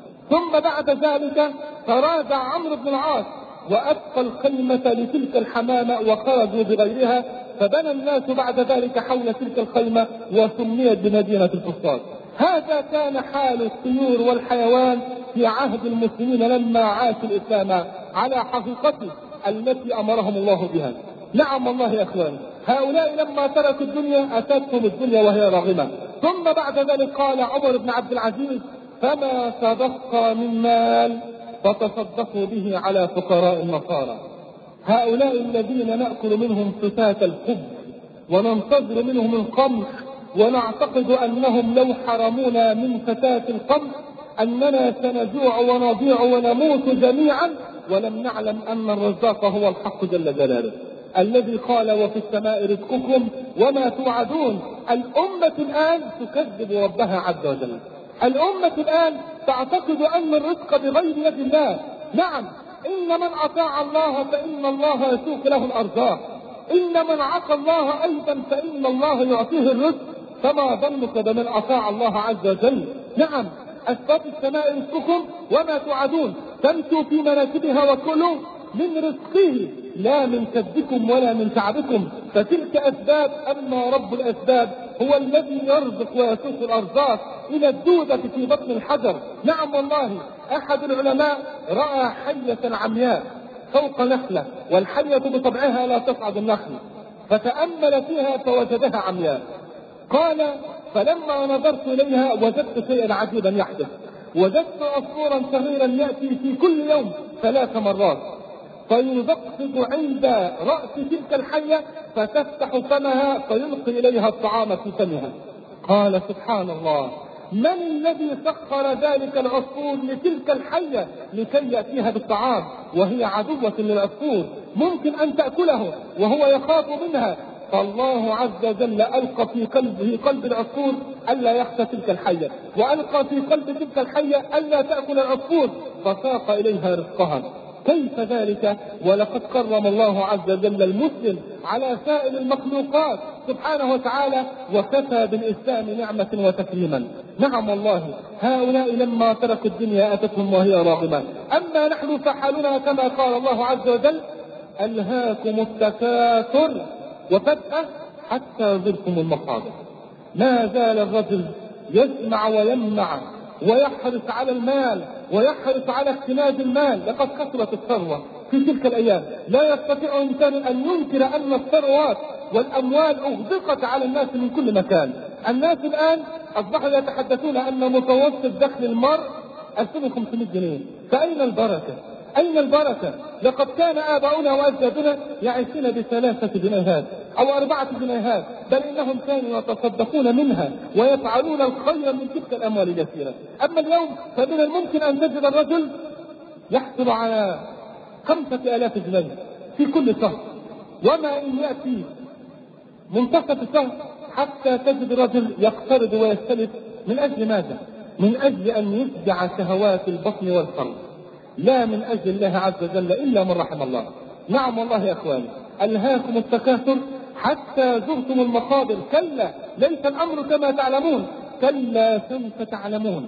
Speaker 1: ثم بعد ذلك تراجع عمرو بن العاص وأبقى الخيمة لتلك الحمامة وخرجوا بغيرها، فبنى الناس بعد ذلك حول تلك الخيمة وسميت بمدينة الفسطاط. هذا كان حال الطيور والحيوان في عهد المسلمين لما عاشوا الإسلام على حقيقته التي أمرهم الله بها. نعم والله يا أخواني، هؤلاء لما تركوا الدنيا أتتهم الدنيا وهي راغمة. ثم بعد ذلك قال عمر بن عبد العزيز: فما تبقى من مال فتصدقوا به على فقراء النصارى. هؤلاء الذين نأكل منهم فتات الخبز وننتظر منهم القمح ونعتقد أنهم لو حرمونا من فتات القمح أننا سنجوع ونضيع ونموت جميعا، ولم نعلم أن الرزاق هو الحق جل جلاله الذي قال: وفي السماء رزقكم وما توعدون. الأمة الآن تكذب ربها عز وجل. الأمة الآن تعتقد أن الرزق بغير يد الله. نعم، إن من أطاع الله فإن الله يسوق له الأرزاق، إن من عصى الله أيضا فإن الله يعطيه الرزق، فما ظنك بمن أطاع الله عز وجل؟ نعم، أسباب السماء رزقكم وما توعدون، تمشوا في مناكبها وكلوا من رزقه لا من كدكم ولا من تعبكم، فتلك أسباب. أما رب الأسباب هو الذي يرزق ويسوق الأرزاق إلى الدودة في بطن الحجر. نعم والله، أحد العلماء رأى حية عمياء فوق نخلة، والحية بطبعها لا تصعد النخل، فتأمل فيها فوجدها عمياء. قال: فلما نظرت إليها وجدت شيئا عجيبا يحدث، وجدت عصفورا صغيرا يأتي في كل يوم ثلاث مرات فيدقق عند رأس تلك الحية فتفتح فمها فيلقي إليها الطعام في فمها. قال: سبحان الله، من الذي سخر ذلك العصفور لتلك الحية لكي يأتيها بالطعام وهي عدوة للعصفور، ممكن أن تأكله وهو يخاف منها؟ فالله عز وجل ألقى في قلبه قلب العصفور ألا يخشى تلك الحية، وألقى في قلب تلك الحية ألا تأكل العصفور، فساق إليها رزقها. كيف ذلك ولقد كرم الله عز وجل المسلم على سائر المخلوقات سبحانه وتعالى، وكفى بالإسلام نعمة وتكريما. نعم والله، هؤلاء لما تركوا الدنيا أتتهم وهي راغمة. أما نحن فحالنا كما قال الله عز وجل: ألهاكم التكاثر وفجأة حتى زرتم المقابر. ما زال الرجل يسمع ويمنع ويحرص على المال ويحرص على اكتناز المال، لقد كثرت الثروة في تلك الأيام. لا يستطيع إنسان أن ينكر أن الثروات والأموال أغدقت على الناس من كل مكان. الناس الآن أصبحوا يتحدثون أن متوسط دخل المرء ألفين وخمسمائة جنيه. فأين البركة؟ أين البركة؟ لقد كان آباؤنا وأجدادنا يعيشون بثلاثة جنيهات أو أربعة جنيهات، بل إنهم كانوا يتصدقون منها ويفعلون الخير من تلك الأموال اليسيرة. أما اليوم فمن الممكن أن تجد الرجل يحصل على خمسة آلاف جنيه في كل شهر، وما إن يأتي منتصف الشهر حتى تجد الرجل يقترض ويستلف. من أجل ماذا؟ من أجل أن يشبع شهوات البطن والفرج، لا من أجل الله عز وجل إلا من رحم الله. نعم والله يا أخواني، ألهاكم التكاثر حتى زرتم المقابر. كلا ليس الأمر كما تعلمون، كلا سوف تعلمون،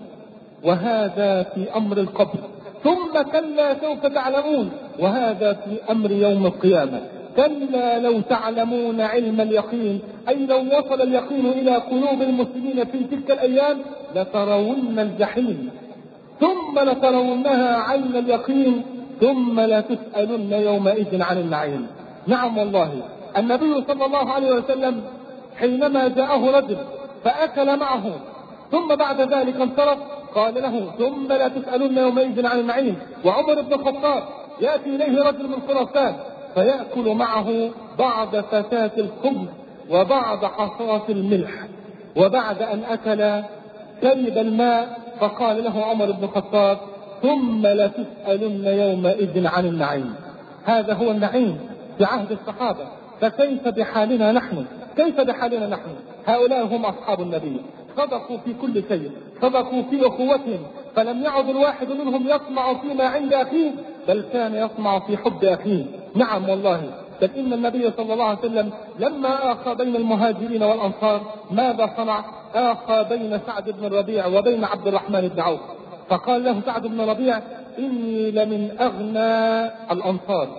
Speaker 1: وهذا في أمر القبر، ثم كلا سوف تعلمون، وهذا في أمر يوم القيامة. كلا لو تعلمون علم اليقين، أي لو وصل اليقين إلى قلوب المسلمين في تلك الأيام لترون الجحيم، ثم لترونها عين اليقين، ثم لا تسألن يومئذ عن النعيم. نعم والله، النبي صلى الله عليه وسلم حينما جاءه رجل فأكل معه ثم بعد ذلك انصرف قال له ثم لا تسألن يومئذ عن النعيم. وعمر بن الخطاب يأتي إليه رجل من خراسان فيأكل معه بعض فتاة الخبز وبعض حصاة الملح، وبعد أن أكل شرب الماء فقال له عمر بن الخطاب ثم لتسألن يومئذ عن النعيم. هذا هو النعيم في عهد الصحابة، فكيف بحالنا نحن؟ كيف بحالنا نحن؟ هؤلاء هم أصحاب النبي، صدقوا في كل شيء، صدقوا في أخوتهم، فلم يعد الواحد منهم يطمع فيما عند أخيه، بل كان يطمع في حب أخيه. نعم والله، بل إن النبي صلى الله عليه وسلم لما آخى بين المهاجرين والأنصار ماذا صنع؟ آخى بين سعد بن الربيع وبين عبد الرحمن بن عوف، فقال له سعد بن الربيع إني لمن أغنى الأنصار،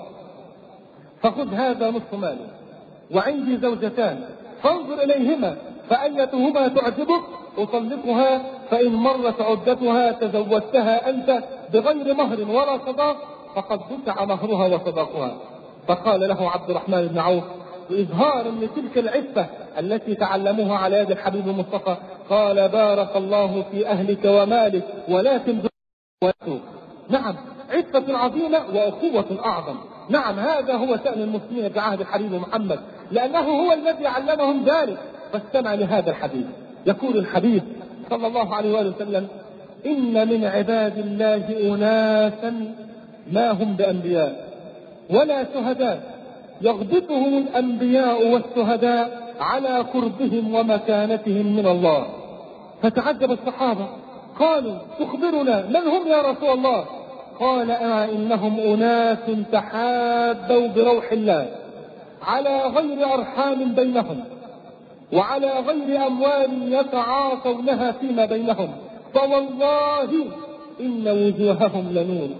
Speaker 1: فخذ هذا نصف مالي، وعندي زوجتان فانظر إليهما فأيتهما تعجبك أطلقها، فإن مرت عدتها تزوجتها أنت بغير مهر ولا صداق فقد دفع مهرها وصداقها. فقال له عبد الرحمن بن عوف إظهارا لتلك العفة التي تعلموها على يد الحبيب المصطفى، قال بارك الله في أهلك ومالك ولكن ذو. نعم، عفة عظيمة وأخوة أعظم. نعم، هذا هو شأن المسلمين في عهد الحبيب محمد، لأنه هو الذي علمهم ذلك. فاستمع لهذا الحبيب، يقول الحبيب صلى الله عليه وآله وسلم إن من عباد الله أناسا ما هم بأنبياء ولا شهداء يغبطهم الأنبياء والشهداء على قربهم ومكانتهم من الله. فتعجب الصحابة قالوا تخبرنا من هم يا رسول الله؟ قال آه إنهم أناس تحابوا بروح الله على غير أرحام بينهم وعلى غير أموال يتعاطونها فيما بينهم، فوالله إن وجوههم لنور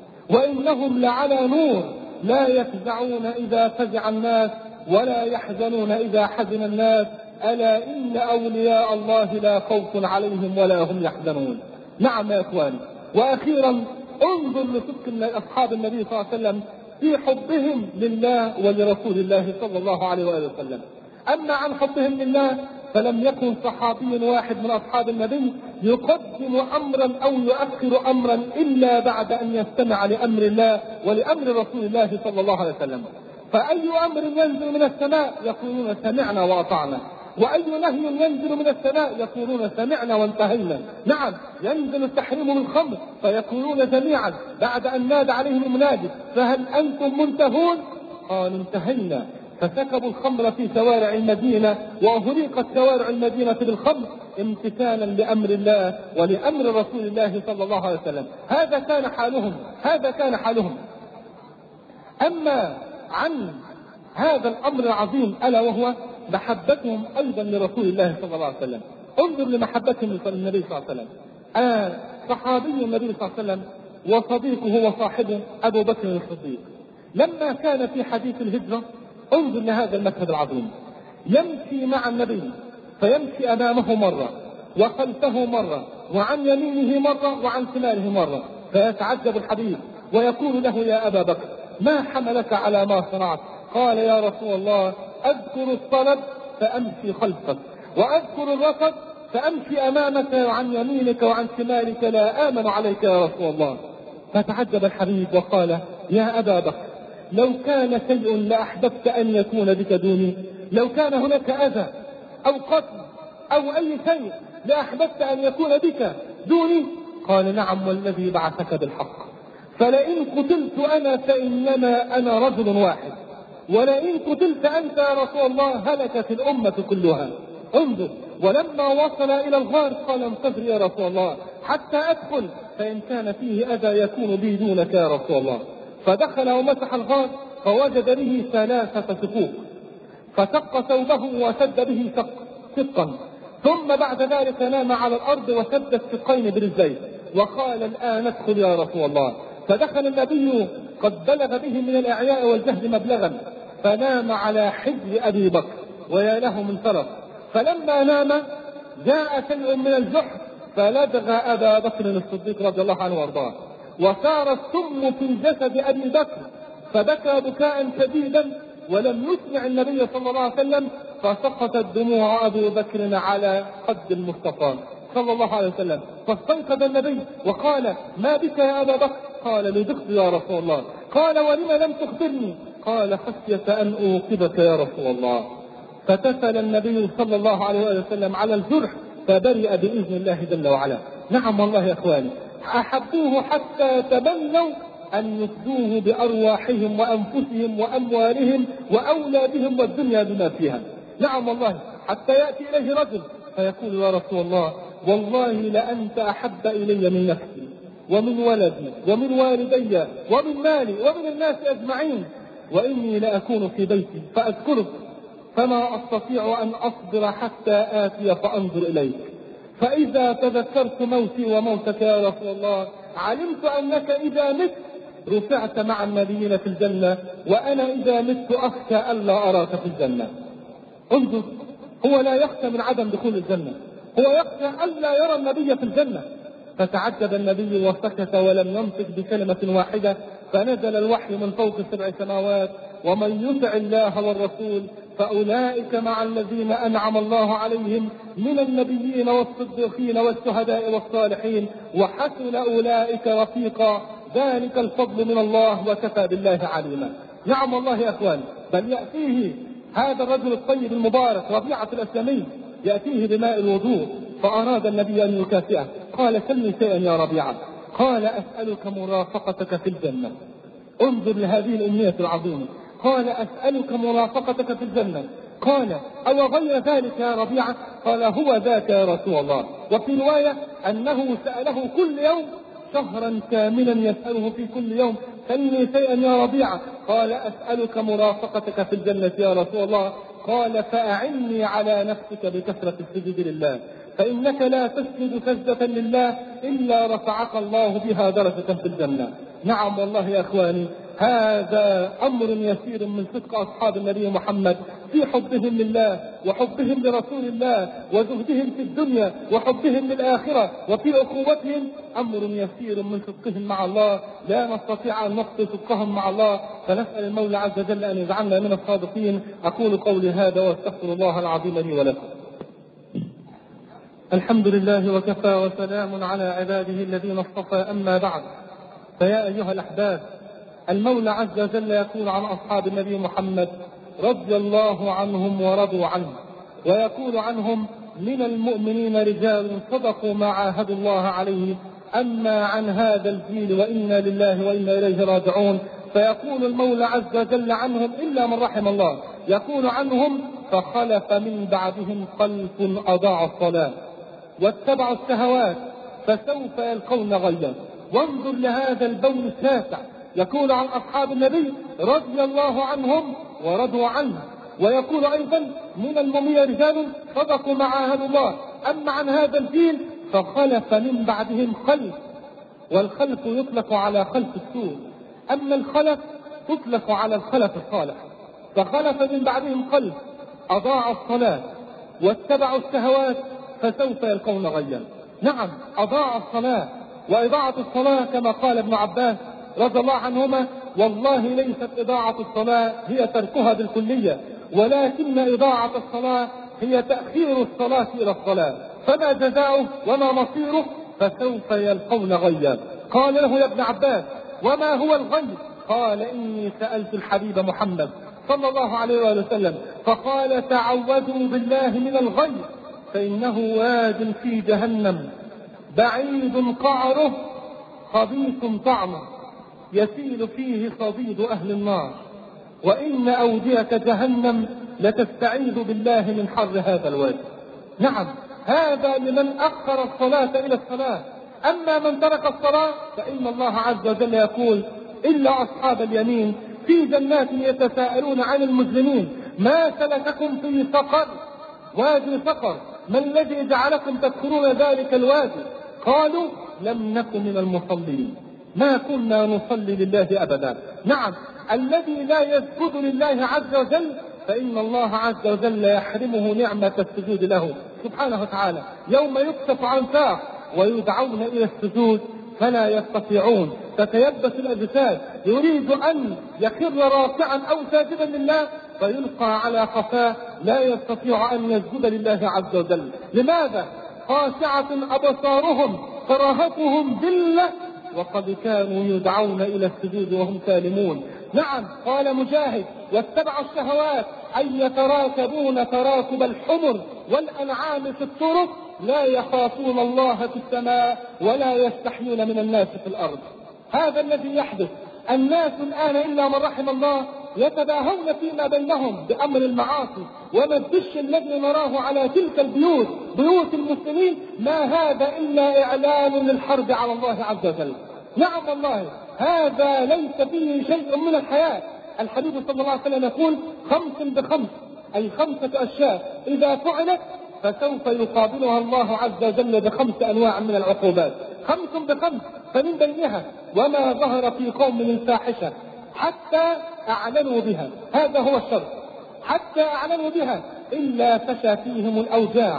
Speaker 1: وإنهم لعلى نور، لا يفزعون إذا فزع الناس ولا يحزنون إذا حزن الناس، ألا إن أولياء الله لا خوف عليهم ولا هم يحزنون. نعم يا إخواني، وأخيرا انظر لصدق أصحاب النبي صلى الله عليه وسلم في حبهم لله ولرسول الله صلى الله عليه وآله وسلم. أما عن حبهم لله فلم يكن صحابي واحد من أصحاب النبي يقدم أمرا أو يؤخر أمرا إلا بعد أن يستمع لأمر الله ولأمر رسول الله صلى الله عليه وسلم. فأي أمر ينزل من السماء يقولون سمعنا وأطعنا، وأي نهي ينزل من السماء يقولون سمعنا وانتهينا. نعم، ينزل التحريم من الخمر فيقولون جميعا بعد أن نادى عليهم المنادي فهل أنتم منتهون؟ قالوا انتهينا، فسكبوا الخمر في شوارع المدينة وأهريقت شوارع المدينة بالخمر امتثالا لأمر الله ولأمر رسول الله صلى الله عليه وسلم. هذا كان حالهم، هذا كان حالهم. أما عن هذا الأمر العظيم ألا وهو محبتهم أيضا لرسول الله صلى الله عليه وسلم، انظر لمحبتهم للنبي صلى الله عليه وسلم. آه صحابي النبي صلى الله عليه وسلم وصديقه وصاحبه أبو بكر الصديق لما كان في حديث الهجرة، انظر لهذا المشهد العظيم، يمشي مع النبي فيمشي أمامه مرة وخلفه مرة وعن يمينه مرة وعن شماله مرة، فيتعجب الحبيب ويقول له يا أبا بكر ما حملك على ما صنعت؟ قال يا رسول الله أذكر الطلب فأمشي خلفك، وأذكر الركض فأمشي أمامك وعن يمينك وعن شمالك، لا آمن عليك يا رسول الله. فتعجب الحبيب وقال يا أبا بكر لو كان شيء لأحببت أن يكون بك دوني؟ لو كان هناك أذى أو قتل أو أي شيء لأحببت أن يكون بك دوني؟ قال نعم والذي بعثك بالحق، فلئن قتلت أنا فإنما أنا رجل واحد، ولئن قتلت أنت يا رسول الله هلكت الأمة كلها. انظر، ولما وصل إلى الغار قال انتظر يا رسول الله حتى أدخل فإن كان فيه أذى يكون بي دونك يا رسول الله. فدخل ومسح الغار فوجد به ثلاثة سقوق، فشق ثوبه وسد به شقا، ثم بعد ذلك نام على الأرض وسد الشقين برجليه وقال الآن ادخل يا رسول الله. فدخل النبي قد بلغ به من الإعياء والجهد مبلغا، فنام على حجر أبي بكر ويا له من شرف. فلما نام جاء شيء من الجحر فلدغ أبا بكر الصديق رضي الله عنه وارضاه، وصار السم في جسد أبي بكر، فبكى بكاء شديدا ولم يسمع النبي صلى الله عليه وسلم، فسقطت دموع أبي بكر على خد المصطفى صلى الله عليه وسلم. فاستيقظ النبي وقال ما بك يا أبا بكر؟ قال لدغت يا رسول الله. قال ولم لم تخبرني؟ قال خشية أن أوقظك يا رسول الله. فتسل النبي صلى الله عليه وسلم على الجرح فبرئ بإذن الله جل وعلا. نعم والله يا إخواني أحبوه حتى تمنوا أن يفدوه بأرواحهم وأنفسهم وأموالهم وأولادهم والدنيا بما فيها. نعم والله حتى يأتي إليه رجل فيقول يا رسول الله والله لأنت أحب إلي من نفسي ومن ولدي ومن والدي ومن مالي ومن الناس أجمعين، وإني لأكون في بيتي فأذكرك فما أستطيع أن أصبر حتى آتي فأنظر إليك، فإذا تذكرت موتي وموتك يا رسول الله علمت أنك إذا مت رفعت مع النبيين في الجنة، وأنا إذا مت أخشى ألا أراك في الجنة. انظر، هو لا يخشى من عدم دخول الجنة، هو يخشى ألا يرى النبي في الجنة. فتعجب النبي وسكت ولم ينطق بكلمة واحدة، فنزل الوحي من فوق سبع سماوات ومن يطع الله والرسول فأولئك مع الذين أنعم الله عليهم من النبيين والصديقين والشهداء والصالحين وحسن أولئك رفيقا، ذلك الفضل من الله وكفى بالله عليما. نعم والله يا أخوان، بل يأتيه هذا الرجل الطيب المبارك ربيعة الأسلمي يأتيه بماء الوضوء، فأراد النبي أن يكافئه، قال سلني شيئا يا ربيعة، قال أسألك مرافقتك في الجنة. انظر لهذه الأمنية العظيمة، قال أسألك مرافقتك في الجنة. قال أو غير ذلك يا ربيعة؟ قال هو ذاك يا رسول الله. وفي رواية أنه سأله كل يوم شهرا كاملا، يسأله في كل يوم سلني شيئا يا ربيعة، قال أسألك مرافقتك في الجنة يا رسول الله. قال فأعني على نفسك بكثرة السجود لله، فإنك لا تسجد سجدة لله إلا رفعك الله بها درجة في الجنة. نعم والله يا أخواني، هذا أمر يسير من صدق أصحاب النبي محمد في حبهم لله وحبهم لرسول الله وزهدهم في الدنيا وحبهم للآخرة، وفي أخوتهم أمر يسير من صدقهم مع الله لا نستطيع أن نخطي صدقهم مع الله، فنسأل المولى عز وجل أن يجعلنا من الصادقين. أقول قولي هذا واستغفر الله العظيم لي ولكم. الحمد لله وكفى وسلام على عباده الذين اصطفى، أما بعد، فيا أيها الأحباب، المولى عز وجل يقول عن أصحاب النبي محمد رضي الله عنهم ورضوا عنه، ويقول عنهم من المؤمنين رجال صدقوا ما عاهدوا الله عليه، أما عن هذا الجيل وإنا لله وإنا إليه راجعون. فيقول المولى عز وجل عنهم إلا من رحم الله، يقول عنهم فخلف من بعدهم خلف أضاعوا الصلاة واتبعوا الشهوات فسوف يلقون غيا. وانظر لهذا البون الشاسع، يقول عن أصحاب النبي رضي الله عنهم ورضوا عنه، ويقول أيضا من المؤمنين رجال صدقوا ما عاهدوا الله، أما عن هذا الجيل فخلف من بعدهم خلف، والخلف يطلق على خلف السوء، أما الخلف تطلق على الخلف الصالح. فخلف من بعدهم خلف أضاعوا الصلاة واتبعوا الشهوات فسوف يلقون غيا. نعم، أضاعوا الصلاة، وإضاعة الصلاة كما قال ابن عباس رضي الله عنهما والله ليست إضاعة الصلاة هي تركها بالكلية، ولكن إضاعة الصلاة هي تأخير الصلاة إلى الصلاة. فما جزاؤه وما مصيره؟ فسوف يلقون غيا. قال له يا ابن عباس وما هو الغي؟ قال إني سألت الحبيب محمد صلى الله عليه وسلم فقال تعوذوا بالله من الغي فإنه واد في جهنم بعيد قعره خبيث طعمه يسيل فيه صديد أهل النار، وإن أودية جهنم لتستعيذ بالله من حر هذا الوادي. نعم، هذا لمن أخر الصلاة إلى الصلاة. أما من ترك الصلاة فإن الله عز وجل يقول إلا أصحاب اليمين في جنات يتساءلون عن المجرمين ما سلككم في سقر؟ وادي سقر، ما الذي جعلكم تدخلون ذلك الوادي؟ قالوا لم نكن من المصلين، ما كنا نصلي لله أبدا. نعم، الذي لا يسجد لله عز وجل فإن الله عز وجل يحرمه نعمة السجود له سبحانه وتعالى. يوم يكشف عن ساق ويدعون إلى السجود فلا يستطيعون، تتيبس الأجساد، يريد أن يخر راكعا أو ساجدا لله فيلقى على قفاه، لا يستطيع أن يسجد لله عز وجل. لماذا؟ خاشعة أبصارهم ترهقهم ذلة وقد كانوا يدعون إلى السجود وهم سالمون. نعم، قال مجاهد واتبعوا الشهوات أن يتراكبون تراكب الحمر والأنعام في الطرق لا يخافون الله في السماء ولا يستحيون من الناس في الأرض. هذا الذي يحدث. الناس الآن إلا من رحم الله يتباهون فيما بينهم بأمر المعاصي، وما الدش الذي نراه على تلك البيوت بيوت المسلمين ما هذا إلا إعلان للحرب على الله عز وجل. نعم والله، هذا ليس فيه شيء من الحياة. الحبيب صلى الله عليه وسلم يقول خمس بخمس، أي خمسة أشياء إذا فعلت فسوف يقابلها الله عز وجل بخمس أنواع من العقوبات. خمس بخمس، فمن بينها وما ظهر في قوم من فاحشة حتى أعلنوا بها، هذا هو الشرط، حتى أعلنوا بها إلا فشى فيهم الأوجاع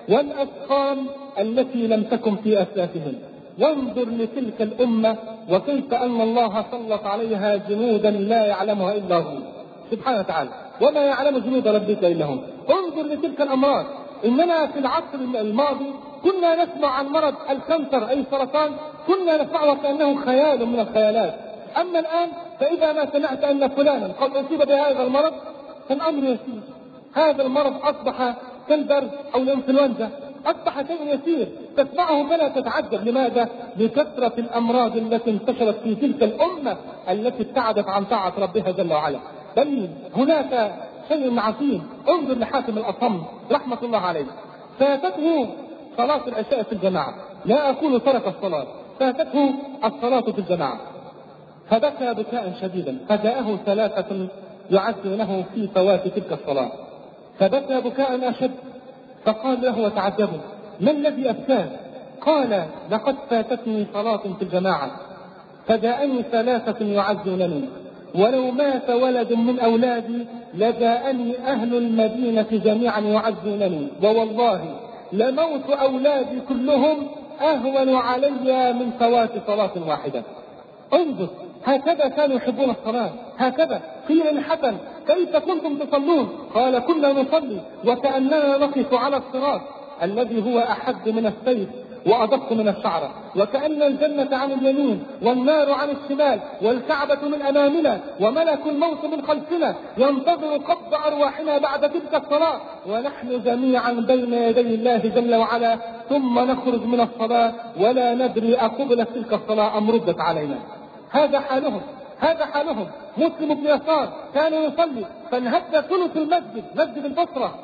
Speaker 1: والأسقام التي لم تكن في أسلافهم. وانظر لتلك الأمة وكيف أن الله سلط عليها جنودا لا يعلمها إلا هو سبحانه وتعالى، وما يعلم جنود ربك إلا هم. انظر لتلك الأمراض. إننا في العصر الماضي كنا نسمع عن مرض الكانسر أي سرطان، كنا نسمعه كأنه خيال من الخيالات. أما الآن فإذا ما سمعت أن فلانا قد أصيب بهذا المرض فالأمر يسير. هذا المرض أصبح كالبرد أو الإنفلونزا، أصبح شيء يسير تسمعه فلا تتعجب. لماذا؟ لكثرة الأمراض التي انتشرت في تلك الأمة التي ابتعدت عن طاعة ربها جل وعلا. بل هناك شيء عظيم. انظر لحاتم الأصم رحمة الله عليه، فاتته صلاة العشاء في الجماعة، لا أقول ترك الصلاة، فاتته الصلاة في الجماعة فبكى بكاء شديدا، فجاءه ثلاثة يعزونه في فوات تلك الصلاة فبكى بكاء أشد، فقال له وتعجبوا ما الذي أبكاه؟ قال لقد فاتتني صلاة في الجماعة فجاءني ثلاثة يعزونني، ولو مات ولد من أولادي لجاءني أهل المدينة جميعا يعزونني، ووالله لموت أولادي كلهم أهون علي من فوات صلاة واحدة. انظر، هكذا كانوا يحبون الصلاة، هكذا. قيل الحسن كيف كنتم تصلون؟ قال كنا نصلي وكأننا نقف على الصراط الذي هو أحد من السيف وأدق من الشعرة، وكأن الجنة عن اليمين والنار عن الشمال والكعبة من أمامنا وملك الموت من خلفنا ينتظر قبض أرواحنا بعد تلك الصلاة، ونحن جميعا بين يدي الله جل وعلا، ثم نخرج من الصلاة ولا ندري أقبلت تلك الصلاة أم ردت علينا. هذا حالهم، هذا حالهم. مسلم بن يسار كان يصلي فانهد ثلث المسجد، مسجد البصرة،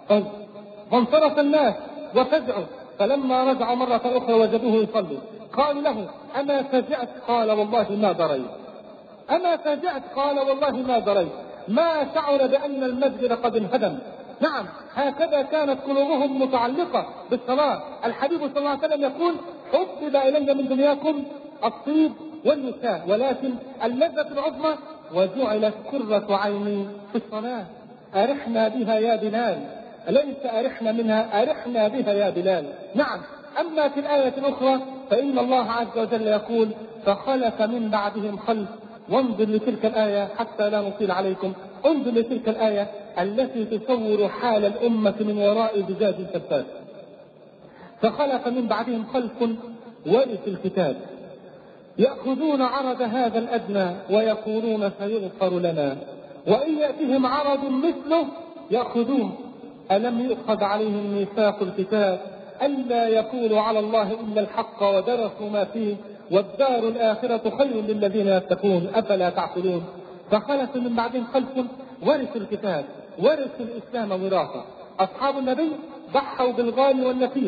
Speaker 1: فانصرف الناس وفزعوا، فلما رجعوا مرة أخرى وجدوه يصلي قالوا له أما فزعت؟ قال والله ما دريت. أما فزعت؟ قال والله ما دريت، ما شعر بأن المسجد قد انهدم. نعم، هكذا كانت قلوبهم متعلقة بالصلاة. الحبيب صلى الله عليه وسلم يقول حبب إلي من دنياكم الطيب والنساء ولكن اللذة العظمى وجعلت قرة عيني في الصلاة. أرحنا بها يا بلال، ليس أرحنا منها، أرحنا بها يا بلال. نعم. أما في الآية الأخرى فإن الله عز وجل يقول فخلف من بعدهم خلف وانظر لتلك الآية حتى لا نطيل عليكم، انظر لتلك الآية التي تصور حال الأمة من وراء زجاج الكفاف. فخلف من بعدهم خلف ورثوا الكتاب يأخذون عرض هذا الأدنى ويقولون سيغفر لنا، وإن يأتهم عرض مثله يأخذوه. ألم يؤخذ عليهم ميثاق الكتاب ألا يقولوا على الله إلا الحق ودرسوا ما فيه والدار الآخرة خير للذين يتقون أفلا تعقلون. فخلف من بعدهم خلف ورثوا الكتاب، ورثوا الإسلام وراثة. أصحاب النبي ضحوا بالغال والنفيس،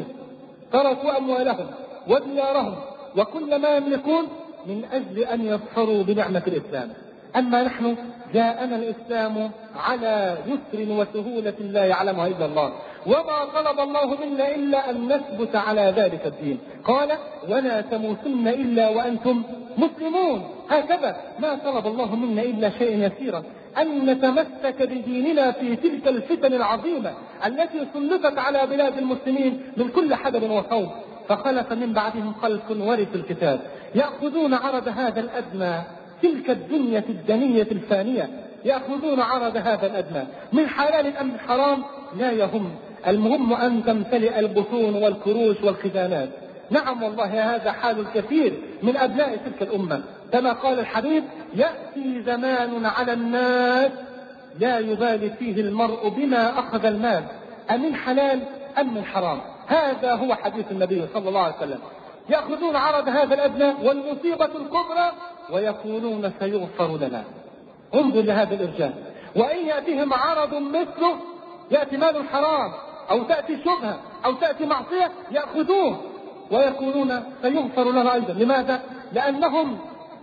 Speaker 1: تركوا أموالهم وديارهم وكل ما يملكون من أجل أن يظفروا بنعمة الإسلام. أما نحن جاءنا الإسلام على يسر وسهولة لا يعلمها إلا الله، وما طلب الله منا إلا أن نثبت على ذلك الدين. قال ولا تموتن إلا وأنتم مسلمون. هكذا ما طلب الله منا إلا شيء يسيرا، أن نتمسك بديننا في تلك الفتن العظيمة التي سلطت على بلاد المسلمين من كل حدب وصوب. فخلف من بعدهم خلف ورثوا الكتاب يأخذون عرض هذا الأدنى، تلك الدنيا الدنية الفانية، يأخذون عرض هذا الأدنى من حلال أم حرام لا يهم، المهم أن تمتلئ البطون والكروش والخزانات. نعم والله هذا حال الكثير من أبناء تلك الأمة، كما قال الحبيب يأتي زمان على الناس لا يبالي فيه المرء بما أخذ المال أمن حلال أم من حرام. هذا هو حديث النبي صلى الله عليه وسلم. يأخذون عرض هذا الأدنى والمصيبة الكبرى ويقولون سيغفر لنا. انظر لهذا الإرجاء. وإن يأتيهم عرض مثله، يأتي مال حرام أو تأتي شبهة أو تأتي معصية، يأخذوه ويقولون سيغفر لنا أيضا. لماذا؟ لأنهم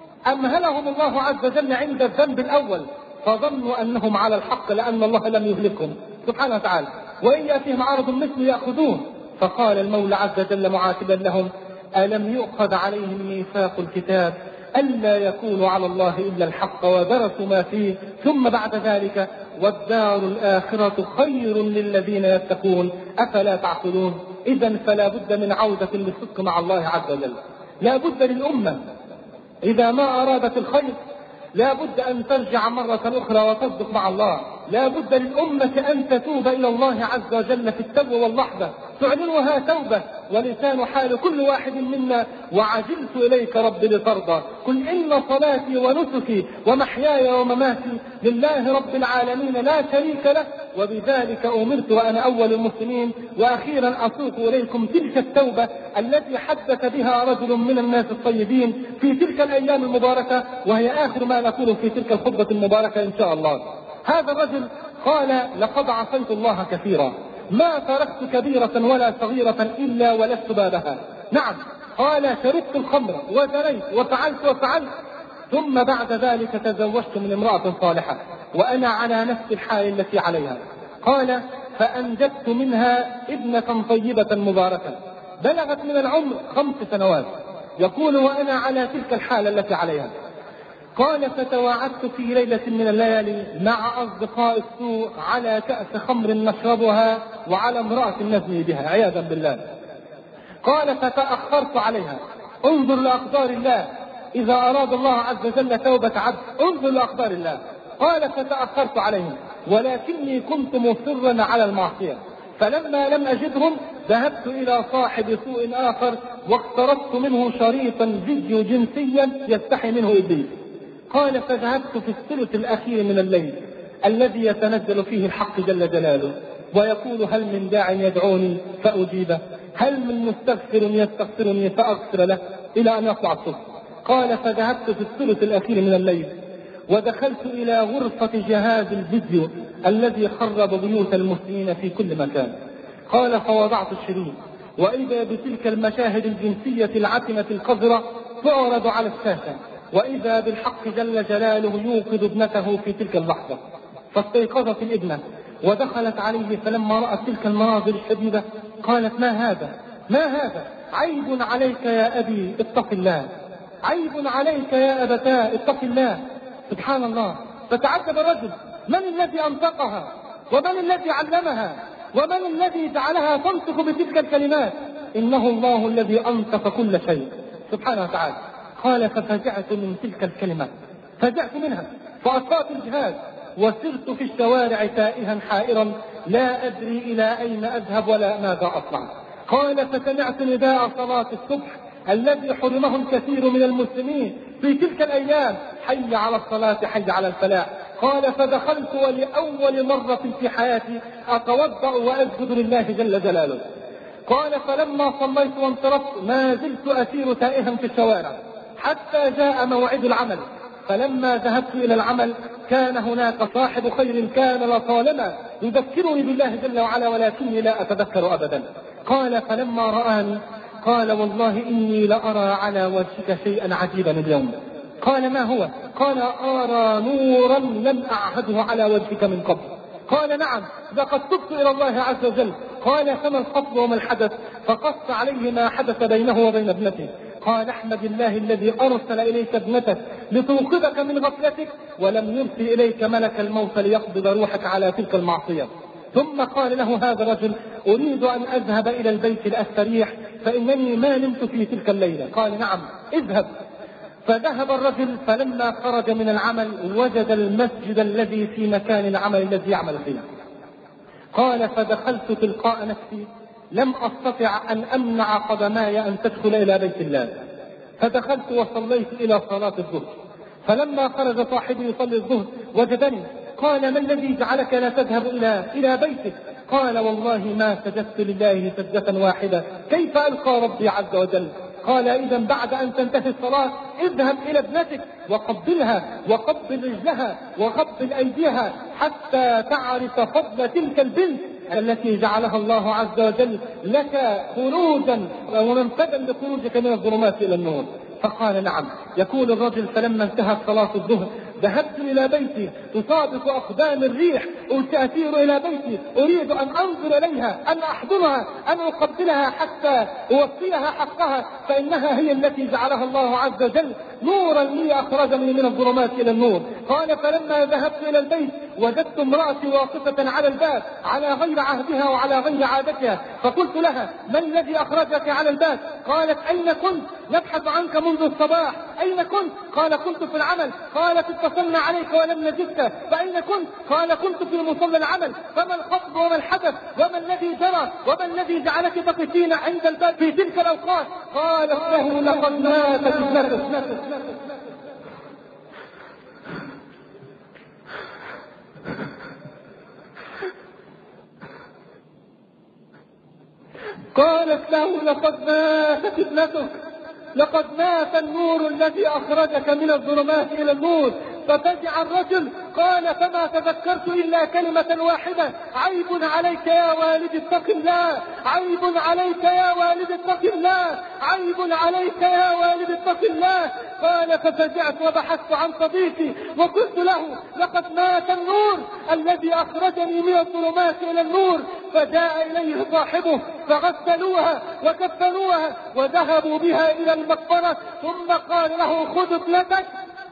Speaker 1: أمهلهم الله عز وجل عند الذنب الأول فظنوا أنهم على الحق لأن الله لم يهلكهم سبحانه وتعالى. وإن يأتيهم عرض مثله يأخذوه. فقال المولى عز وجل معاتبا لهم ألم يؤخذ عليهم ميثاق الكتاب ألا يكونوا على الله إلا الحق ودرسوا ما فيه ثم بعد ذلك والدار الآخرة خير للذين يتقون أفلا تعقلون. إذن فلا بد من عودة للصدق مع الله عز وجل. لا بد للأمة إذا ما أرادت الخير لا بد أن ترجع مرة أخرى وتصدق مع الله. لا بد للأمة أن تتوب إلى الله عز وجل في التو واللحظة، تعلنها توبة ولسان حال كل واحد منا وعجلت إليك رب لترضى. قل إن صلاتي ونسكي ومحياي ومماتي لله رب العالمين لا شريك له وبذلك أمرت وأنا أول المسلمين. وأخيرا أسوق إليكم تلك التوبة التي حدث بها رجل من الناس الطيبين في تلك الأيام المباركة، وهي آخر ما نقول في تلك الخطبة المباركة إن شاء الله. هذا الرجل قال لقد عصيت الله كثيرا ما تركت كبيرة ولا صغيرة إلا ولست بابها. نعم قال شربت الخمر وزنيت وفعلت وفعلت ثم بعد ذلك تزوجت من امرأة صالحة وأنا على نفس الحال التي عليها. قال فأنجبت منها ابنة طيبة مباركة بلغت من العمر خمس سنوات. يقول وأنا على تلك الحالة التي عليها. قال فتواعدت في ليلة من الليالي مع أصدقاء السوء على كأس خمر نشربها وعلى امرأة نزني بها عياذا بالله. قال فتأخرت عليها. انظر لأقدار الله، إذا أراد الله عز وجل توبة عبد انظر لأقدار الله. قال فتأخرت عليهم ولكني كنت مصرا على المعصية، فلما لم أجدهم ذهبت إلى صاحب سوء آخر واقتربت منه شريطا فيديو جنسيا يستحي منه إبليس. قال فذهبت في الثلث الأخير من الليل الذي يتنزل فيه الحق جل جلاله ويقول هل من داع يدعوني فأجيبه، هل من مستغفر يستغفرني فأغفر له، إلى أن يطلع الصبح. قال فذهبت في الثلث الأخير من الليل ودخلت إلى غرفة جهاز الفيديو الذي خرب بيوت المسلمين في كل مكان. قال فوضعت الشريط وإذا بتلك المشاهد الجنسية العتمة القذرة تعرض على الشاشة، وإذا بالحق جل جلاله يوقظ ابنته في تلك اللحظة. فاستيقظت الابنة ودخلت عليه، فلما رأت تلك المناظر الشديدة قالت ما هذا ما هذا عيب عليك يا أبي اتق الله، عيب عليك يا أبتاه اتق الله. سبحان الله. فتعجب الرجل من الذي أنطقها ومن الذي علمها ومن الذي جعلها تنطق بتلك الكلمات؟ إنه الله الذي أنطق كل شيء سبحانه وتعالى. قال ففزعت من تلك الكلمة
Speaker 2: فزعت منها فأسرعت الجهاد وسرت في الشوارع تائها حائرا لا أدري إلى أين أذهب ولا ماذا أصنع. قال فسمعت نداء صلاة الصبح الذي حرمه الكثير من المسلمين في تلك الأيام: حي على الصلاة حي على الفلاح. قال فدخلت ولأول مرة في حياتي أتوضأ وأسجد لله جل جلاله. قال فلما صليت وانصرفت ما زلت أسير تائها في الشوارع حتى جاء موعد العمل. فلما ذهبت إلى العمل كان هناك صاحب خير كان لطالما يذكرني بالله جل وعلا ولكني لا أتذكر أبدا. قال فلما رآني قال والله إني لأرى على وجهك شيئا عجيبا اليوم. قال ما هو؟ قال أرى نورا لم أعهده على وجهك من قبل. قال نعم لقد تبت إلى الله عز وجل. قال فما الخطب وما الحدث؟ فقص عليه ما حدث بينه وبين ابنته. قال احمد الله الذي أرسل إليك ابنتك لتوقظك من غفلتك ولم يرسل إليك ملك الموت ليقبض روحك على تلك المعصية. ثم قال له هذا الرجل أريد أن أذهب إلى البيت لأستريح فإنني ما نمت في تلك الليلة. قال نعم اذهب. فذهب الرجل فلما خرج من العمل وجد المسجد الذي في مكان العمل الذي يعمل فيه. قال فدخلت تلقاء نفسي لم أستطع أن أمنع قدماي أن تدخل إلى بيت الله. فدخلت وصليت إلى صلاة الظهر. فلما خرج صاحبي يصلي الظهر وجدني. قال ما الذي جعلك لا تذهب إلى إلى بيتك؟ قال والله ما سجدت لله سجدة واحدة كيف ألقى ربي عز وجل. قال إذا بعد أن تنتهي الصلاة اذهب إلى ابنتك وقبلها وقبل رجلها وقبل أيديها حتى تعرف فضل تلك البنت التي جعلها الله عز وجل لك خروجا ومنفذا لخروجك من الظلمات إلى النور. فقال نعم. يقول الرجل فلما انتهت صلاة الظهر ذهبت إلى بيتي تصادف أقدام الريح أسافر إلى بيتي أريد أن أنظر إليها أن أحضنها أن أقبلها حتى أوفيها حقها فإنها هي التي جعلها الله عز وجل نورا لي أخرجني من الظلمات إلى النور. قال فلما ذهبت إلى البيت وجدت امرأتي واقفة على الباب على غير عهدها وعلى غير عادتها. فقلت لها ما الذي أخرجك على الباب؟ قالت أين كنت؟ نبحث عنك منذ الصباح. أين كنت؟ قال كنت في العمل. قالت اتصلنا عليك ولم نجدك. فأين كنت؟ قال كنت في مصلى العمل. فما الخطب وما الحدث وما الذي جرى وما الذي جعلك تقفين عند الباب في تلك الأوقات؟ قالت له لقد ماتت ابنتك. قالت له لقد ماتت ابنتك لقد مات النور الذي أخرجك من الظلمات إلى النور. ففزع الرجل. قال فما تذكرت إلا كلمة واحدة عيب عليك يا والد اتق الله عيب عليك يا والد اتق الله عيب عليك يا والد اتق الله. قال ففزعت وبحثت عن صديقي وقلت له لقد مات النور الذي أخرجني من الظلمات إلى النور. فجاء إليه صاحبه فغسلوها وكفنوها وذهبوا بها إلى المقبرة. ثم قال له خذ ابنتك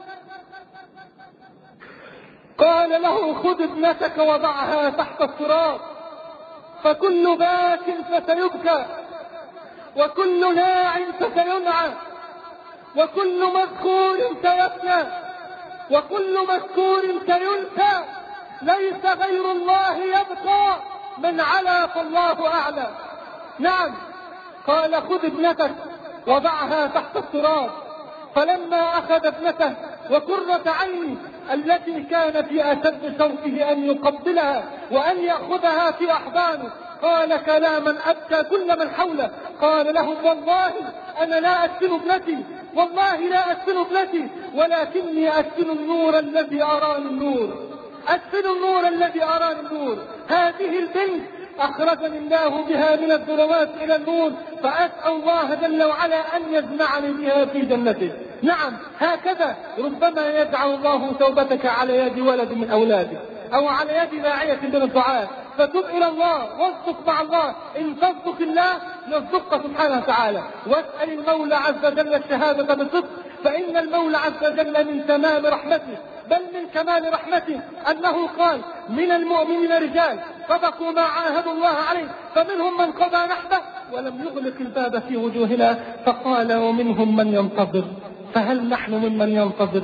Speaker 2: قال له خذ ابنتك وضعها تحت التراب فكل باك فسيبكى وكل ناع فسينعى وكل مذكور سيفنى وكل مذكور سينسى ليس غير الله يبقى من علا فالله أعلى. نعم. قال خذ ابنتك وضعها تحت التراب. فلما أخذ ابنته وقرة عيني التي كان في أشد شوقه أن يقبلها وأن يأخذها في أحضانه قال كلاما أبكى كل من حوله. قال لهم والله أنا لا أسكن ابنتي والله لا أسكن ابنتي ولكني أسكن النور الذي أراني النور أسكن النور الذي أراني النور. هذه البنت أخرجني الله بها من الظلمات إلى النور فأسأل الله جل وعلا أن يجمعني بها في جنته. نعم هكذا ربما يجعل الله توبتك على يد ولد من أولادك أو على يد داعية من الدعاة فتب إلى الله واصدق مع الله. إن تصدق الله يصدقك سبحانه وتعالى. واسأل المولى عز وجل الشهادة بالصدق فإن المولى عز وجل من تمام رحمته بل من كمال رحمته أنه قال من المؤمنين رجال صدقوا ما عاهدوا الله عليه فمنهم من قضى نحبه ولم يغلق الباب في وجوهنا. فقال ومنهم من ينتظر فهل نحن ممن ينتظر؟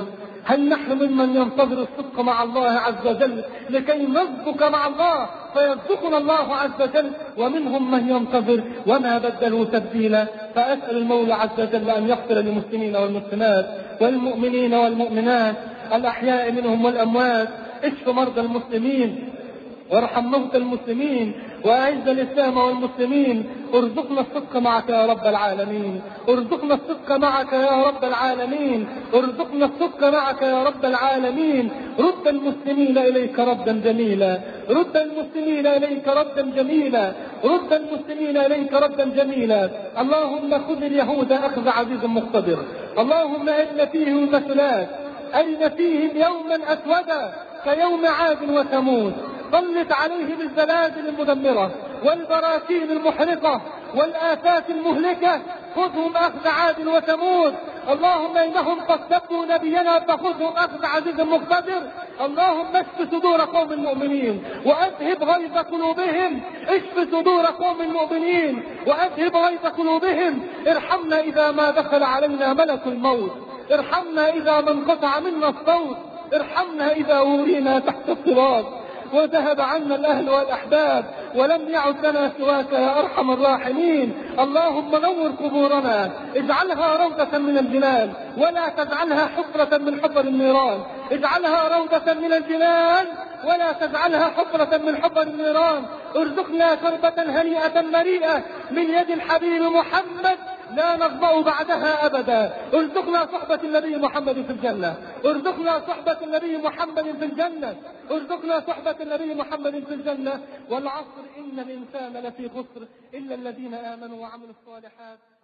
Speaker 2: هل نحن ممن ينتظر الصدق مع الله عز وجل لكي نصدق مع الله فيصدقنا الله عز وجل، ومنهم من ينتظر وما بدلوا تبديلا. فأسأل المولى عز وجل أن يغفر للمسلمين والمسلمات والمؤمنين والمؤمنات الأحياء منهم والأموات، اشف مرضى المسلمين وارحم موتى المسلمين وأعز الإسلام والمسلمين. ارزقنا الصدق معك يا رب العالمين، ارزقنا الصدق معك يا رب العالمين، ارزقنا الصدق معك يا رب العالمين. رد المسلمين إليك ردا جميلا، رد المسلمين إليك ردا جميلا، رد المسلمين إليك ردا جميلا. اللهم خذ اليهود أخذ عزيز مقتدر، اللهم أرنا فيهم المثلات، أرنا فيهم يوما أسودا كيوم عاد وثمود، سلط عليهم الزلازل المدمرة والبراكين المحرقة والآفات المهلكة، خذهم أخذ عاد وثمود. اللهم إنهم قد سبوا نبينا فخذهم أخذ عزيز مقتدر. اللهم اشف صدور قوم المؤمنين وأذهب غيظ قلوبهم، اشف صدور قوم المؤمنين وأذهب غيظ قلوبهم. ارحمنا إذا ما دخل علينا ملك الموت، ارحمنا إذا ما انقطع منا الصوت، ارحمنا إذا ورينا تحت الصراط وذهب عنا الأهل والأحباب ولم يعد لنا سواك يا أرحم الراحمين. اللهم نور قبورنا، اجعلها روضة من الجنان ولا تجعلها حفرة من حفر النيران، اجعلها روضة من الجنان ولا تجعلها حفرة من حفر النيران. ارزقنا شربة هنيئة مريئة من يد الحبيب محمد لا نظمأ بعدها أبدا. ارزقنا صحبة النبي محمد في الجنة، ارزقنا صحبة النبي محمد في الجنة، ارزقنا صحبة النبي محمد في الجنة. والعصر إن الإنسان لفي خسر إلا الذين آمنوا وعملوا الصالحات